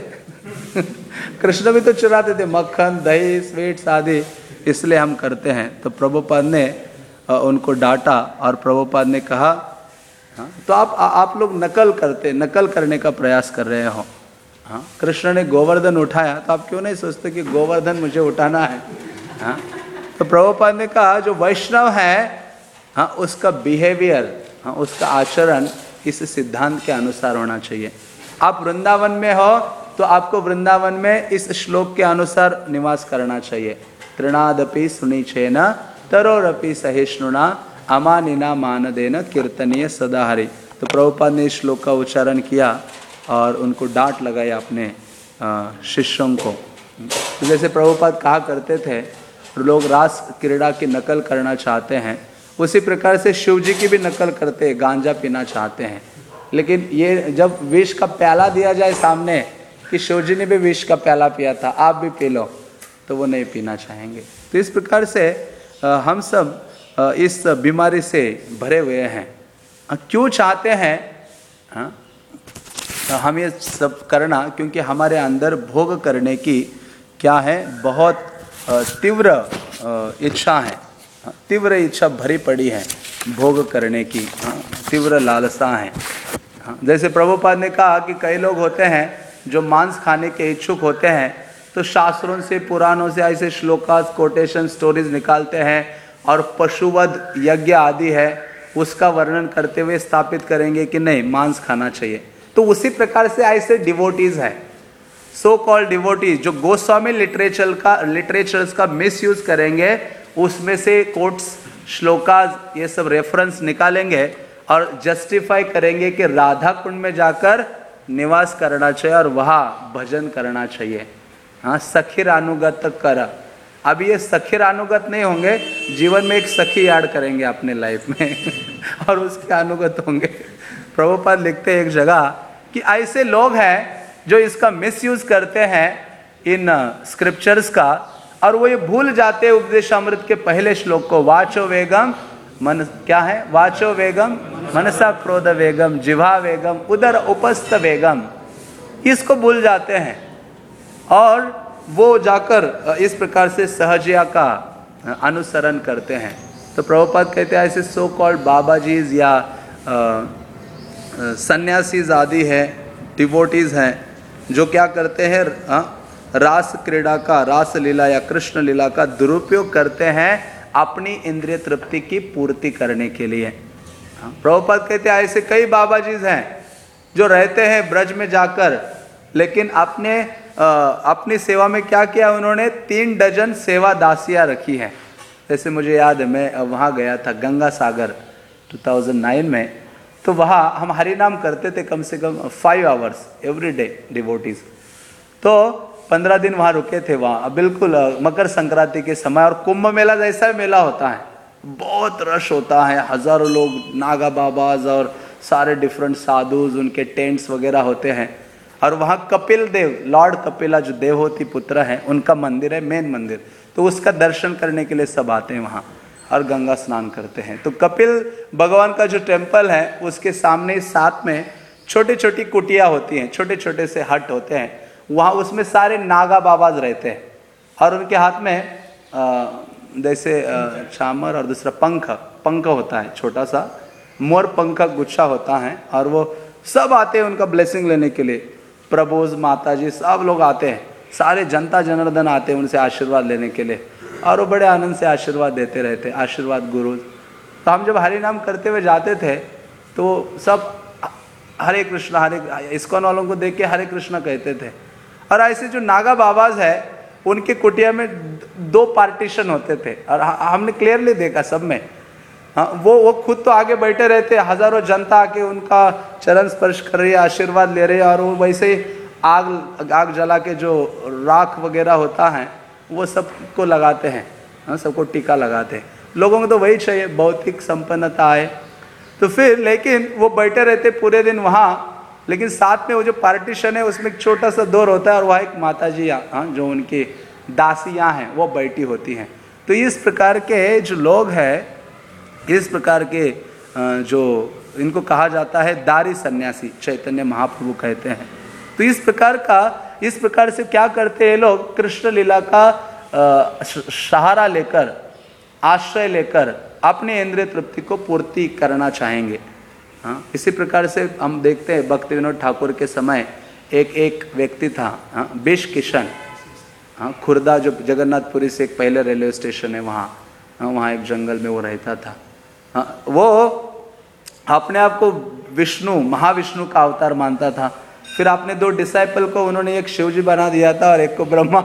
S1: कृष्ण भी तो चुराते थे मक्खन, दही, स्वीट्स आदि, इसलिए हम करते हैं। तो प्रभुपाद ने उनको डांटा और प्रभुपाद ने कहा हाँ तो आप आ, आप लोग नकल करते नकल करने का प्रयास कर रहे हो। हाँ कृष्ण ने गोवर्धन उठाया तो आप क्यों नहीं सोचते कि गोवर्धन मुझे उठाना है? हाँ तो प्रभुपाद ने कहा जो वैष्णव है हाँ उसका बिहेवियर, हाँ उसका आचरण इस सिद्धांत के अनुसार होना चाहिए। आप वृंदावन में हो तो आपको वृंदावन में इस श्लोक के अनुसार निवास करना चाहिए। तृणादपि सुनिचेन तरोरपि सहिष्णुना अमानिना मानदेन कीर्तनीय सदा हरि। तो प्रभुपाद ने इस श्लोक का उच्चारण किया और उनको डांट लगाया अपने शिष्यों को। तो जैसे प्रभुपाद कहा करते थे लोग रास क्रीड़ा की नकल करना चाहते हैं, उसी प्रकार से शिव जी की भी नकल करते हैं, गांजा पीना चाहते हैं। लेकिन ये जब विष का प्याला दिया जाए सामने कि शिव जी ने भी विष का प्याला पिया था, आप भी पी लो, तो वो नहीं पीना चाहेंगे। तो इस प्रकार से हम सब इस बीमारी से भरे हुए हैं। क्यों चाहते हैं? हाँ हम ये सब करना क्योंकि हमारे अंदर भोग करने की क्या है, बहुत तीव्र इच्छा है, तीव्र इच्छा भरी पड़ी है भोग करने की, तीव्र लालसा है। जैसे प्रभुपाद ने कहा कि कई लोग होते हैं जो मांस खाने के इच्छुक होते हैं, तो शास्त्रों से पुराणों से ऐसे श्लोकास कोटेशन स्टोरीज निकालते हैं और पशुवध यज्ञ आदि है उसका वर्णन करते हुए स्थापित करेंगे कि नहीं मांस खाना चाहिए। तो उसी प्रकार से ऐसे डिवोटीज हैं, सो कॉल्ड डिवोटीज, जो गोस्वामी लिटरेचर का लिटरेचर्स का मिस यूज करेंगे, उसमें से कोट्स श्लोकास ये सब रेफरेंस निकालेंगे और जस्टिफाई करेंगे कि राधा कुंड में जाकर निवास करना चाहिए और वहाँ भजन करना चाहिए। हाँ, सखीर अनुगत कर। अब ये सखीर अनुगत नहीं होंगे, जीवन में एक सखी ऐड करेंगे अपने लाइफ में और उसके अनुगत होंगे। प्रभुपाद लिखते हैं एक जगह कि ऐसे लोग हैं जो इसका मिसयूज करते हैं इन स्क्रिप्चर्स का, और वो ये भूल जाते हैं उपदेशामृत के पहले श्लोक को, वाचो वेगम मन क्या है, वाचो वेगम मनसा क्रोध वेगम जिह्वा वेगम उदर उपस्थ वेगम, इसको भूल जाते हैं और वो जाकर इस प्रकार से सहजिया का अनुसरण करते हैं। तो प्रभुपाद कहते हैं ऐसे सो कॉल्ड बाबाजीज या सन्यासीज आदि है, डिवोटीज हैं, जो क्या करते हैं, रास क्रीड़ा का, रास लीला या कृष्ण लीला का दुरुपयोग करते हैं अपनी इंद्रिय तृप्ति की पूर्ति करने के लिए। प्रभुपाद कहते हैं ऐसे कई बाबाजीज हैं जो रहते हैं ब्रज में जाकर, लेकिन अपने आ, अपनी सेवा में क्या किया उन्होंने, तीन डजन सेवा दासियां रखी हैं। जैसे मुझे याद है, मैं वहाँ गया था गंगा सागर दो हज़ार नौ में, तो वहाँ हम हरि नाम करते थे कम से कम five hours every day devotees. तो पंद्रह दिन वहाँ रुके थे वहाँ, बिल्कुल मकर संक्रांति के समय, और कुंभ मेला जैसा मेला होता है, बहुत रश होता है, हजारों लोग, नागा बाबाज और सारे डिफरेंट साधुज, उनके टेंट्स वगैरह होते हैं। और वहाँ कपिल देव, लॉर्ड कपिला जो देवहूति पुत्र हैं, उनका मंदिर है, मेन मंदिर, तो उसका दर्शन करने के लिए सब आते हैं वहाँ और गंगा स्नान करते हैं। तो कपिल भगवान का जो टेम्पल है उसके सामने साथ में छोटी छोटी कुटिया होती हैं, छोटे छोटे से हट होते हैं, वहाँ उसमें सारे नागा बाबाज रहते हैं और उनके हाथ में आ, जैसे चामर और दूसरा पंख पंख होता है, छोटा सा मोर पंख का गुच्छा होता है, और वो सब आते हैं उनका ब्लेसिंग लेने के लिए। प्रभुज माता जी सब लोग आते हैं, सारे जनता जनार्दन आते हैं उनसे आशीर्वाद लेने के लिए, और वो बड़े आनंद से आशीर्वाद देते रहते, आशीर्वाद गुरु। तो हम जब हरि नाम करते हुए जाते थे तो सब हरे कृष्ण हरे, इस्कॉन वालों को देख के हरे कृष्ण कहते थे। और ऐसे जो नागा बाबाज है उनके कुटिया में दो पार्टीशन होते थे, और हमने क्लियरली देखा सब में। हाँ, वो वो खुद तो आगे बैठे रहते, हजारों जनता आके उनका चरण स्पर्श कर रही है, आशीर्वाद ले रही है, और वो वैसे ही आग आग जला के जो राख वगैरह होता है वो सबको लगाते हैं। हाँ, सबको टीका लगाते हैं। लोगों को तो वही चाहिए, भौतिक संपन्नता है। तो फिर लेकिन वो बैठे रहते पूरे दिन वहाँ, लेकिन साथ में वो जो पार्टीशन है उसमें एक छोटा सा दौर होता है, और वहाँ एक माता जी, हाँ, जो उनकी दासियाँ हैं वो बैठी होती हैं। तो इस प्रकार के जो लोग हैं, इस प्रकार के जो इनको कहा जाता है दारी सन्यासी, चैतन्य महाप्रभु कहते हैं। तो इस प्रकार का, इस प्रकार से क्या करते हैं लोग, कृष्ण लीला का सहारा लेकर, आश्रय लेकर अपने इंद्रिय तृप्ति को पूर्ति करना चाहेंगे। हाँ, इसी प्रकार से हम देखते हैं भक्ति विनोद ठाकुर के समय एक एक व्यक्ति था, हाँ, बिश किशन, हाँ, खुर्दा जो जगन्नाथपुरी से एक पहले रेलवे स्टेशन है वहाँ, हाँ, वहाँ एक जंगल में वो रहता था। हाँ, वो अपने आप को विष्णु, महाविष्णु का अवतार मानता था। फिर अपने दो डिसाइपल को उन्होंने एक शिवजी बना दिया था और एक को ब्रह्मा।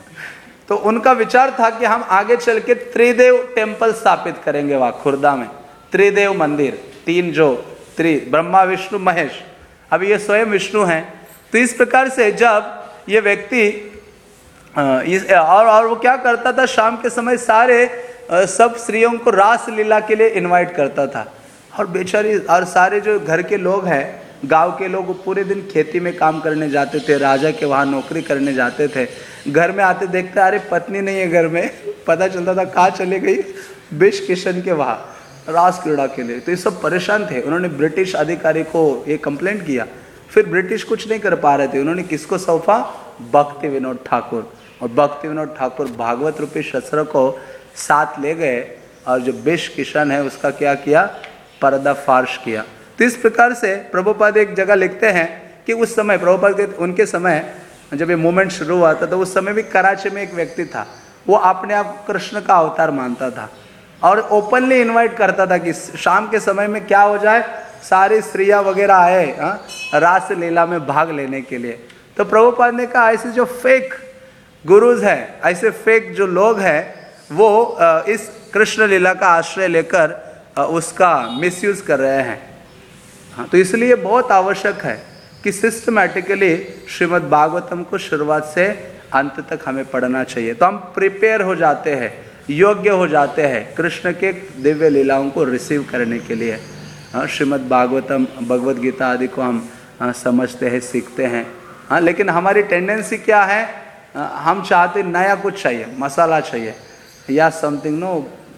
S1: तो उनका विचार था कि हम आगे चल के त्रिदेव टेम्पल स्थापित करेंगे वहाँ खुर्दा में, त्रिदेव मंदिर, तीन जो त्रि, ब्रह्मा विष्णु महेश, अब ये स्वयं विष्णु हैं। तो इस प्रकार से जब ये व्यक्ति इस और और वो क्या करता था, शाम के समय सारे सब स्त्रियों को रास लीला के लिए इनवाइट करता था, और बेचारी और सारे जो घर के लोग हैं, गांव के लोग, पूरे दिन खेती में काम करने जाते थे, राजा के वहाँ नौकरी करने जाते थे। घर में आते देखते अरे पत्नी नहीं है घर में, पता चलता था कहाँ चले गई, बिश किशन के वहाँ रास क्रीड़ा के लिए। तो ये सब परेशान थे। उन्होंने ब्रिटिश अधिकारी को ये कंप्लेंट किया फिर ब्रिटिश कुछ नहीं कर पा रहे थे, उन्होंने किसको सौंपा? भक्ति विनोद ठाकुर। और भक्ति विनोद ठाकुर भागवत रूपी शस्त्र को साथ ले गए और जो विष किशन है उसका क्या किया? पर्दाफाश किया। तो इस प्रकार से प्रभुपाद एक जगह लिखते हैं कि उस समय प्रभुपाद के उनके समय जब ये मूवमेंट शुरू हुआ था तो उस समय भी कराची में एक व्यक्ति था, वो अपने आप कृष्ण का अवतार मानता था और ओपनली इनवाइट करता था कि शाम के समय में क्या हो जाए, सारी स्त्रियां वगैरह आए रास लीला में भाग लेने के लिए। तो प्रभुपाद ने कहा ऐसे जो फेक गुरुज हैं, ऐसे फेक जो लोग हैं वो इस कृष्ण लीला का आश्रय लेकर उसका मिसयूज कर रहे हैं। हाँ, तो इसलिए बहुत आवश्यक है कि सिस्टमैटिकली श्रीमद् भागवतम को शुरुआत से अंत तक हमें पढ़ना चाहिए, तो हम प्रिपेयर हो जाते हैं, योग्य हो जाते हैं कृष्ण के दिव्य लीलाओं को रिसीव करने के लिए। हाँ, श्रीमद् भागवतम भगवद गीता आदि को हम हाँ, समझते हैं, सीखते हैं। हाँ, लेकिन हमारी टेंडेंसी क्या है? हम चाहते नया कुछ चाहिए, मसाला चाहिए या समथिंग नो,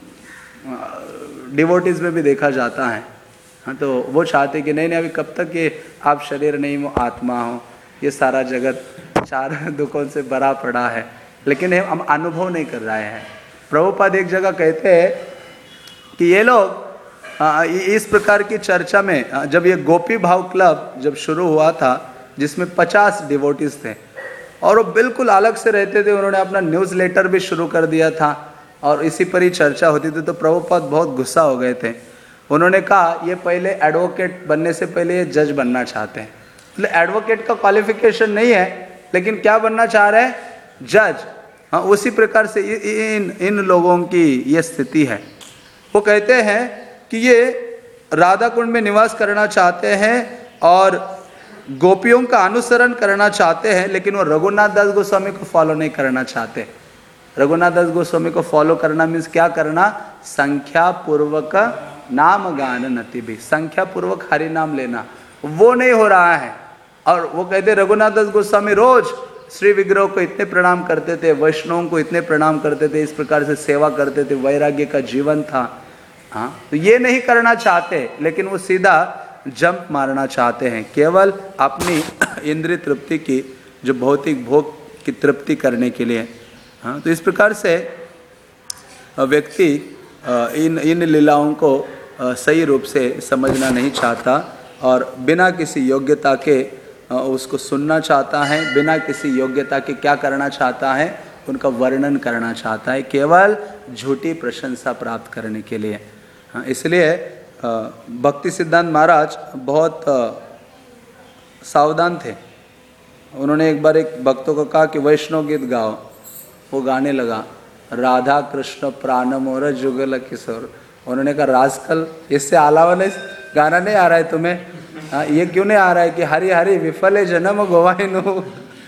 S1: डिवोटीज में भी देखा जाता है। हाँ, तो वो चाहते कि नहीं नहीं अभी कब तक ये आप शरीर नहीं वो आत्मा हो, ये सारा जगत चार दुखों से भरा पड़ा है, लेकिन हम अनुभव नहीं कर रहे हैं। प्रभुपाद एक जगह कहते हैं कि ये लोग इस प्रकार की चर्चा में, जब ये गोपी भाव क्लब जब शुरू हुआ था जिसमें पचास डिवोटीज थे और वो बिल्कुल अलग से रहते थे, उन्होंने अपना न्यूज़ लेटर भी शुरू कर दिया था और इसी पर ही चर्चा होती थी। तो प्रभुपाद बहुत गुस्सा हो गए थे, उन्होंने कहा ये पहले एडवोकेट बनने से पहले ये जज बनना चाहते हैं। मतलब एडवोकेट का क्वालिफिकेशन नहीं है लेकिन क्या बनना चाह रहे हैं? जज। हाँ, उसी प्रकार से इन इन लोगों की ये स्थिति है। वो कहते हैं कि ये राधा कुंड में निवास करना चाहते हैं और गोपियों का अनुसरण करना चाहते हैं, लेकिन वो रघुनाथ दास गोस्वामी को फॉलो नहीं करना चाहते। रघुनाथ दास गोस्वामी को फॉलो करना मीन्स क्या करना? संख्या पूर्वक नाम गान नति भी, संख्या पूर्वक हरि नाम लेना, वो नहीं हो रहा है। और वो कहते रघुनाथ दास गोस्वामी रोज श्री विग्रह को इतने प्रणाम करते थे, वैष्णवों को इतने प्रणाम करते थे, इस प्रकार से सेवा करते थे, वैराग्य का जीवन था। हाँ, तो ये नहीं करना चाहते, लेकिन वो सीधा जंप मारना चाहते हैं केवल अपनी इंद्रिय तृप्ति की, जो भौतिक भोग की तृप्ति करने के लिए। हाँ, तो इस प्रकार से व्यक्ति इन इन लीलाओं को सही रूप से समझना नहीं चाहता और बिना किसी योग्यता के उसको सुनना चाहता है, बिना किसी योग्यता के क्या करना चाहता है? उनका वर्णन करना चाहता है, केवल झूठी प्रशंसा प्राप्त करने के लिए। हाँ, इसलिए भक्ति सिद्धांत महाराज बहुत सावधान थे। उन्होंने एक बार एक भक्तों को कहा कि वैष्णव गीत गाओ, वो गाने लगा, राधा कृष्ण प्राण मोर जुगल किशोर। उन्होंने कहा राजकल इससे अलावा नहीं गाना नहीं आ रहा है तुम्हें? हाँ, ये क्यों नहीं आ रहा है कि हरि हरि विफले जन्म गवाइनु,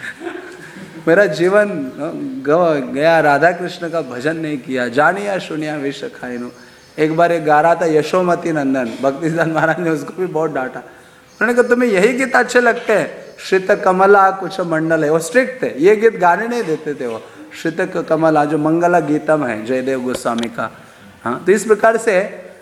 S1: मेरा जीवन गया, राधा कृष्ण का भजन नहीं किया, जानिया सुनिया विष खाइनु। एक बार एक गा रहा था यशोमती नंदन, भक्ति सिद्धांत महाराज ने उसको भी बहुत डांटा। उन्होंने कहा तुम्हें यही गीत अच्छे लगते हैं? श्रित कमला कुछ मंडल है, वो स्ट्रिक्ट थे, ये गीत गाने नहीं देते थे वो। श्रित कमला जो मंगला गीतम है जयदेव गोस्वामी का। हाँ, तो इस प्रकार से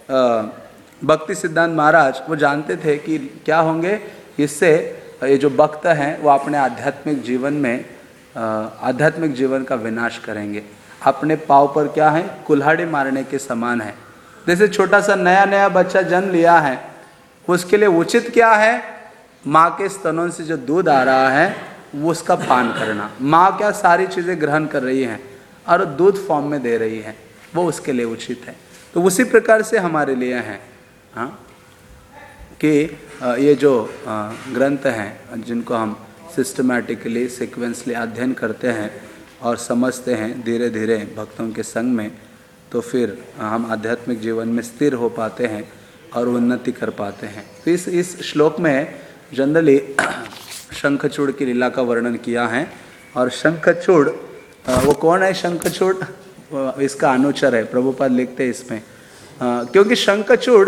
S1: भक्ति सिद्धांत महाराज वो जानते थे कि क्या होंगे इससे ये जो भक्त हैं वो अपने आध्यात्मिक जीवन में आध्यात्मिक जीवन का विनाश करेंगे। अपने पाँव पर क्या है? कुल्हाड़ी मारने के समान है। जैसे छोटा सा नया नया बच्चा जन्म लिया है, उसके लिए उचित क्या है? माँ के स्तनों से जो दूध आ रहा है वो उसका पान करना। माँ क्या सारी चीज़ें ग्रहण कर रही हैं और दूध फॉर्म में दे रही है, वो उसके लिए उचित है। तो उसी प्रकार से हमारे लिए हैं हाँ कि ये जो ग्रंथ हैं जिनको हम सिस्टमैटिकली सिक्वेंसली अध्ययन करते हैं और समझते हैं धीरे धीरे भक्तों के संग में, तो फिर हम आध्यात्मिक जीवन में स्थिर हो पाते हैं और उन्नति कर पाते हैं। तो इस इस श्लोक में जनरली शंखचूड़ की लीला का वर्णन किया है। और शंखचूड़ वो कौन है? शंखचूड़ इसका अनुचर है, प्रभुपाद लिखते हैं इसमें। क्योंकि शंखचूड़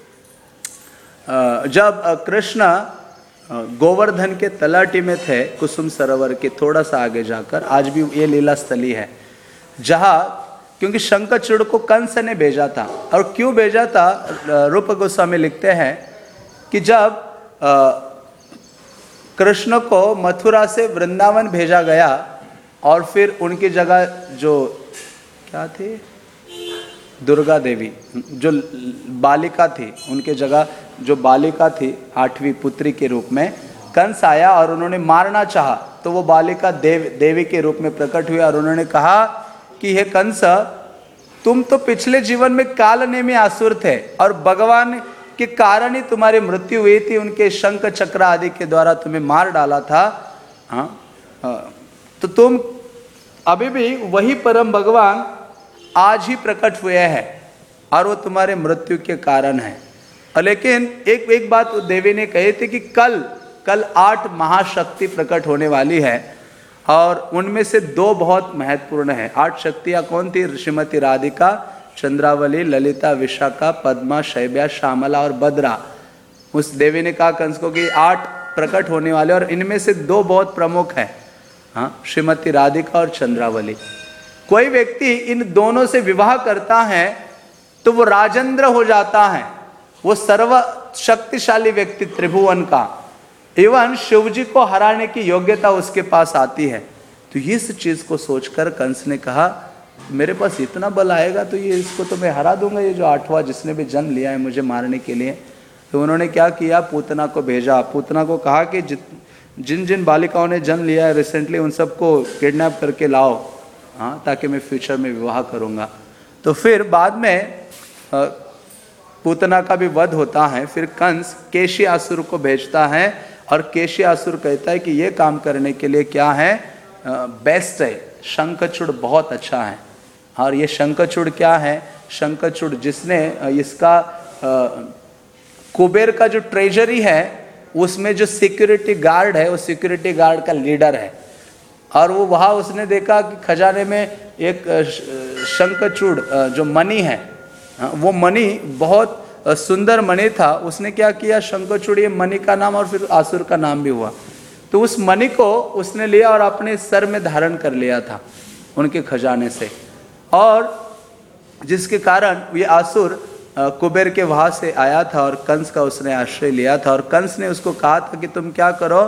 S1: जब कृष्ण गोवर्धन के तलाटी में थे, कुसुम सरोवर के थोड़ा सा आगे जाकर, आज भी ये लीला स्थली है जहाँ, क्योंकि शंखचूड़ को कंस ने भेजा था। और क्यों भेजा था? रूप गोस्वामी लिखते हैं कि जब कृष्ण को मथुरा से वृंदावन भेजा गया और फिर उनकी जगह जो क्या थी, दुर्गा देवी जो बालिका थी, उनके जगह जो बालिका थी आठवीं पुत्री के रूप में कंस आया और उन्होंने मारना चाहा, तो वो बालिका देव देवी के रूप में प्रकट हुई और उन्होंने कहा कि हे कंस, तुम तो पिछले जीवन में कालनेमी असुर थे और भगवान के कारण ही तुम्हारी मृत्यु हुई थी, उनके शंख चक्र आदि के द्वारा तुम्हें मार डाला था। हाँ, तो तुम अभी भी वही परम भगवान आज ही प्रकट हुए हैं और वो तुम्हारे मृत्यु के कारण है। लेकिन एक एक बात देवी ने कही थी कि कल कल आठ महाशक्ति प्रकट होने वाली है और उनमें से दो बहुत महत्वपूर्ण है। आठ शक्तियां कौन थी? श्रीमती राधिका, चंद्रावली, ललिता, विशाखा, पद्मा, शैब्या, श्यामला और भद्रा। उस देवी ने कहा कंस को कि आठ प्रकट होने वाले और इनमें से दो बहुत प्रमुख है, हाँ, श्रीमती राधिका और चंद्रावली। कोई व्यक्ति इन दोनों से विवाह करता है तो वो राजेंद्र हो जाता है, वो सर्व शक्तिशाली व्यक्ति त्रिभुवन का, एवं शिव जी को हराने की योग्यता उसके पास आती है। तो इस चीज को सोचकर कंस ने कहा मेरे पास इतना बल आएगा तो ये इसको तो मैं हरा दूंगा, ये जो आठवां जिसने भी जन्म लिया है मुझे मारने के लिए। तो उन्होंने क्या किया, पूतना को भेजा। पूतना को कहा कि जिन जिन बालिकाओं ने जन्म लिया है रिसेंटली उन सबको किडनैप करके लाओ, हाँ, ताकि मैं फ्यूचर में विवाह करूँगा। तो फिर बाद में पूतना का भी वध होता है। फिर कंस केशी असुर को भेजता है और केशी असुर कहता है कि ये काम करने के लिए क्या है, बेस्ट है, शंखचूड़ बहुत अच्छा है। और ये शंखचूड़ क्या है? शंखचूड़ जिसने इसका कुबेर का जो ट्रेजरी है उसमें जो सिक्योरिटी गार्ड है वो सिक्योरिटी गार्ड का लीडर है। और वो वहाँ उसने देखा कि खजाने में एक शंखचूड़ जो मणि है, वो मणि बहुत सुंदर मणि था। उसने क्या किया, शंखचूड़ ये मणि का नाम और फिर आसुर का नाम भी हुआ। तो उस मणि को उसने लिया और अपने सर में धारण कर लिया था उनके खजाने से, और जिसके कारण ये आसुर कुबेर के वहाँ से आया था और कंस का उसने आश्रय लिया था। और कंस ने उसको कहा था कि तुम क्या करो,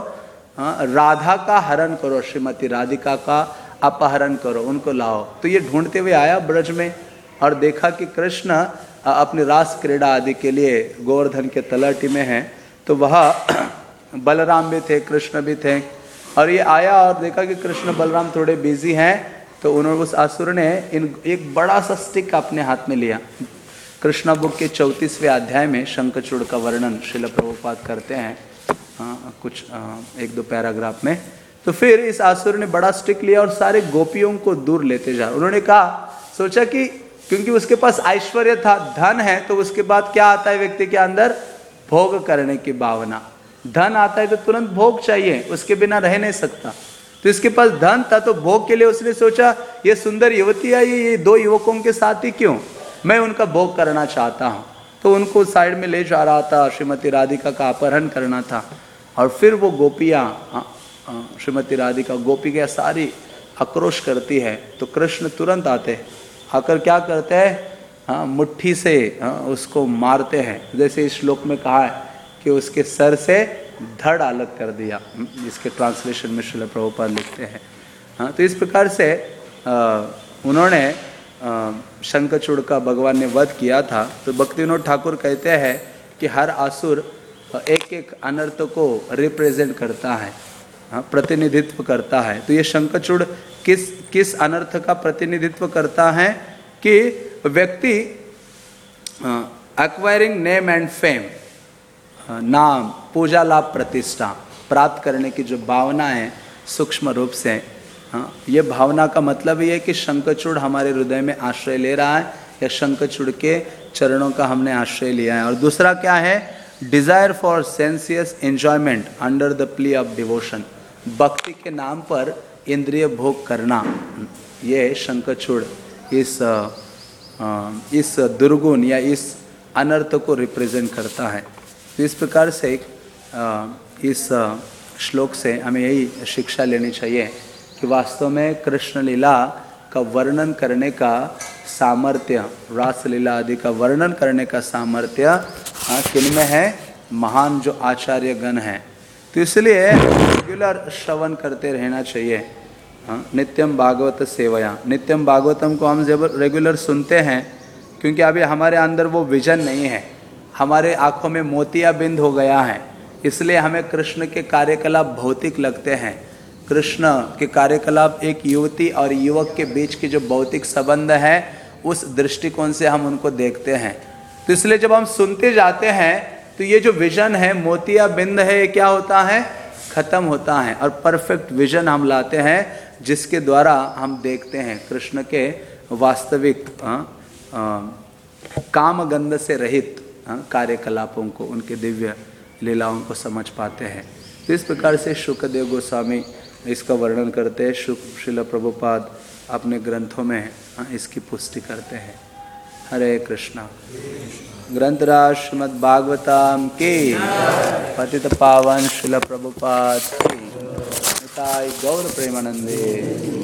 S1: राधा का हरण करो, श्रीमती राधिका का अपहरण करो, उनको लाओ। तो ये ढूंढते हुए आया ब्रज में और देखा कि कृष्ण अपनी रास क्रीड़ा आदि के लिए गोवर्धन के तलहटी में हैं। तो वहाँ बलराम भी थे, कृष्ण भी थे। और ये आया और देखा कि कृष्ण बलराम थोड़े बिजी हैं, तो उन्होंने उस असुर ने इन एक बड़ा सा स्टिक अपने हाथ में लिया। कृष्णा बुक के चौंतीसवें अध्याय में शंखचूड़ का वर्णन श्रील प्रभुपाद करते हैं, आ, कुछ आ, एक दो पैराग्राफ में। तो फिर इस असुर ने बड़ा स्टिक लिया और सारे गोपियों को दूर लेते जा। उन्होंने कहा, सोचा कि क्योंकि उसके पास ऐश्वर्य था, धन है, तो उसके बाद क्या आता है व्यक्ति के अंदर, भोग करने की भावना। धन आता है तो तुरंत भोग चाहिए, उसके बिना रह नहीं सकता। तो इसके पास धन था तो भोग के लिए उसने सोचा ये सुंदर युवती आई, ये दो युवकों के साथ ही क्यों, मैं उनका भोग करना चाहता हूँ। तो उनको साइड में ले जा रहा था, श्रीमती राधिका का अपहरण करना था। और फिर वो गोपियाँ, श्रीमती राधिका गोपियाँ सारी आक्रोश करती है, तो कृष्ण तुरंत आते हैं, आकर क्या करते हैं, हाँ, मुट्ठी से हाँ, उसको मारते हैं। जैसे इस श्लोक में कहा है कि उसके सर से धड़ अलग कर दिया, जिसके ट्रांसलेशन में श्रील प्रभुपाद लिखते हैं। हाँ, तो इस प्रकार से आ, उन्होंने शंखचूड़ का भगवान ने वध किया था। तो भक्तिविनोद ठाकुर कहते हैं कि हर असुर एक एक अनर्थ को रिप्रेजेंट करता है, हाँ, प्रतिनिधित्व करता है। तो ये शंखचूड़ किस किस अनर्थ का प्रतिनिधित्व करता है कि व्यक्ति एक्वायरिंग नेम एंड फेम, नाम, पूजा, लाभ, प्रतिष्ठा प्राप्त करने की जो भावना है सूक्ष्म रूप से, हाँ, ये भावना का मतलब ये है कि शंखचूड़ हमारे हृदय में आश्रय ले रहा है या शंखचूड़ के चरणों का हमने आश्रय लिया है। और दूसरा क्या है, desire for sensuous enjoyment under the plea of devotion, भक्ति के नाम पर इंद्रिय भोग करना, ये शंखचूड़ इस इस दुर्गुण या इस अनर्थ को रिप्रेजेंट करता है। तो इस प्रकार से इस श्लोक से हमें यही शिक्षा लेनी चाहिए कि वास्तव में कृष्ण लीला का वर्णन करने का सामर्थ्य, रास लीला आदि का वर्णन करने का सामर्थ्य किन में है, महान जो आचार्य गण हैं तो इसलिए रेगुलर श्रवण करते रहना चाहिए। हाँ, नित्यम भागवत सेवया, नित्यम भागवतम को हम जब रेगुलर सुनते हैं, क्योंकि अभी हमारे अंदर वो विजन नहीं है, हमारे आंखों में मोतियाबिंद हो गया है, इसलिए हमें कृष्ण के कार्यकलाप भौतिक लगते हैं। कृष्ण के कार्यकलाप एक युवती और युवक के बीच की जो भौतिक संबंध है, उस दृष्टिकोण से हम उनको देखते हैं। तो इसलिए जब हम सुनते जाते हैं तो ये जो विजन है, मोतियाबिंद है, ये क्या होता है, खत्म होता है, और परफेक्ट विजन हम लाते हैं, जिसके द्वारा हम देखते हैं कृष्ण के वास्तविक काम गंध से रहित कार्यकलापों को, उनके दिव्य लीलाओं को समझ पाते हैं। तो इस प्रकार से शुकदेव गोस्वामी इसका वर्णन करते हैं। शुक श्रील प्रभुपाद अपने ग्रंथों में इसकी पुष्टि करते हैं। हरे कृष्णा। ग्रंथराज श्रीमद् भागवतम की, पतित पावन श्रील प्रभुपाद की, निताय गौर प्रेमानंदे।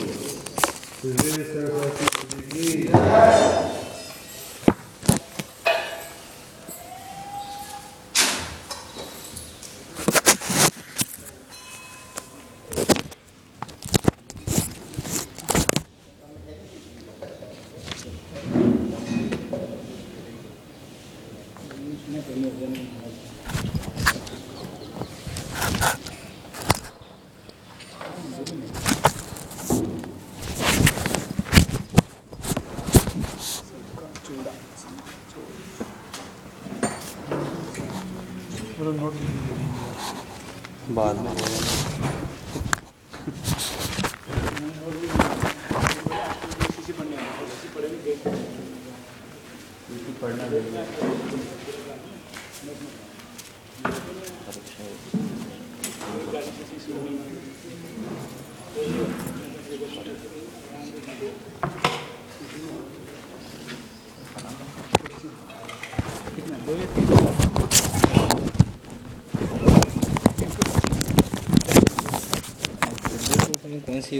S1: बाद में पढ़ना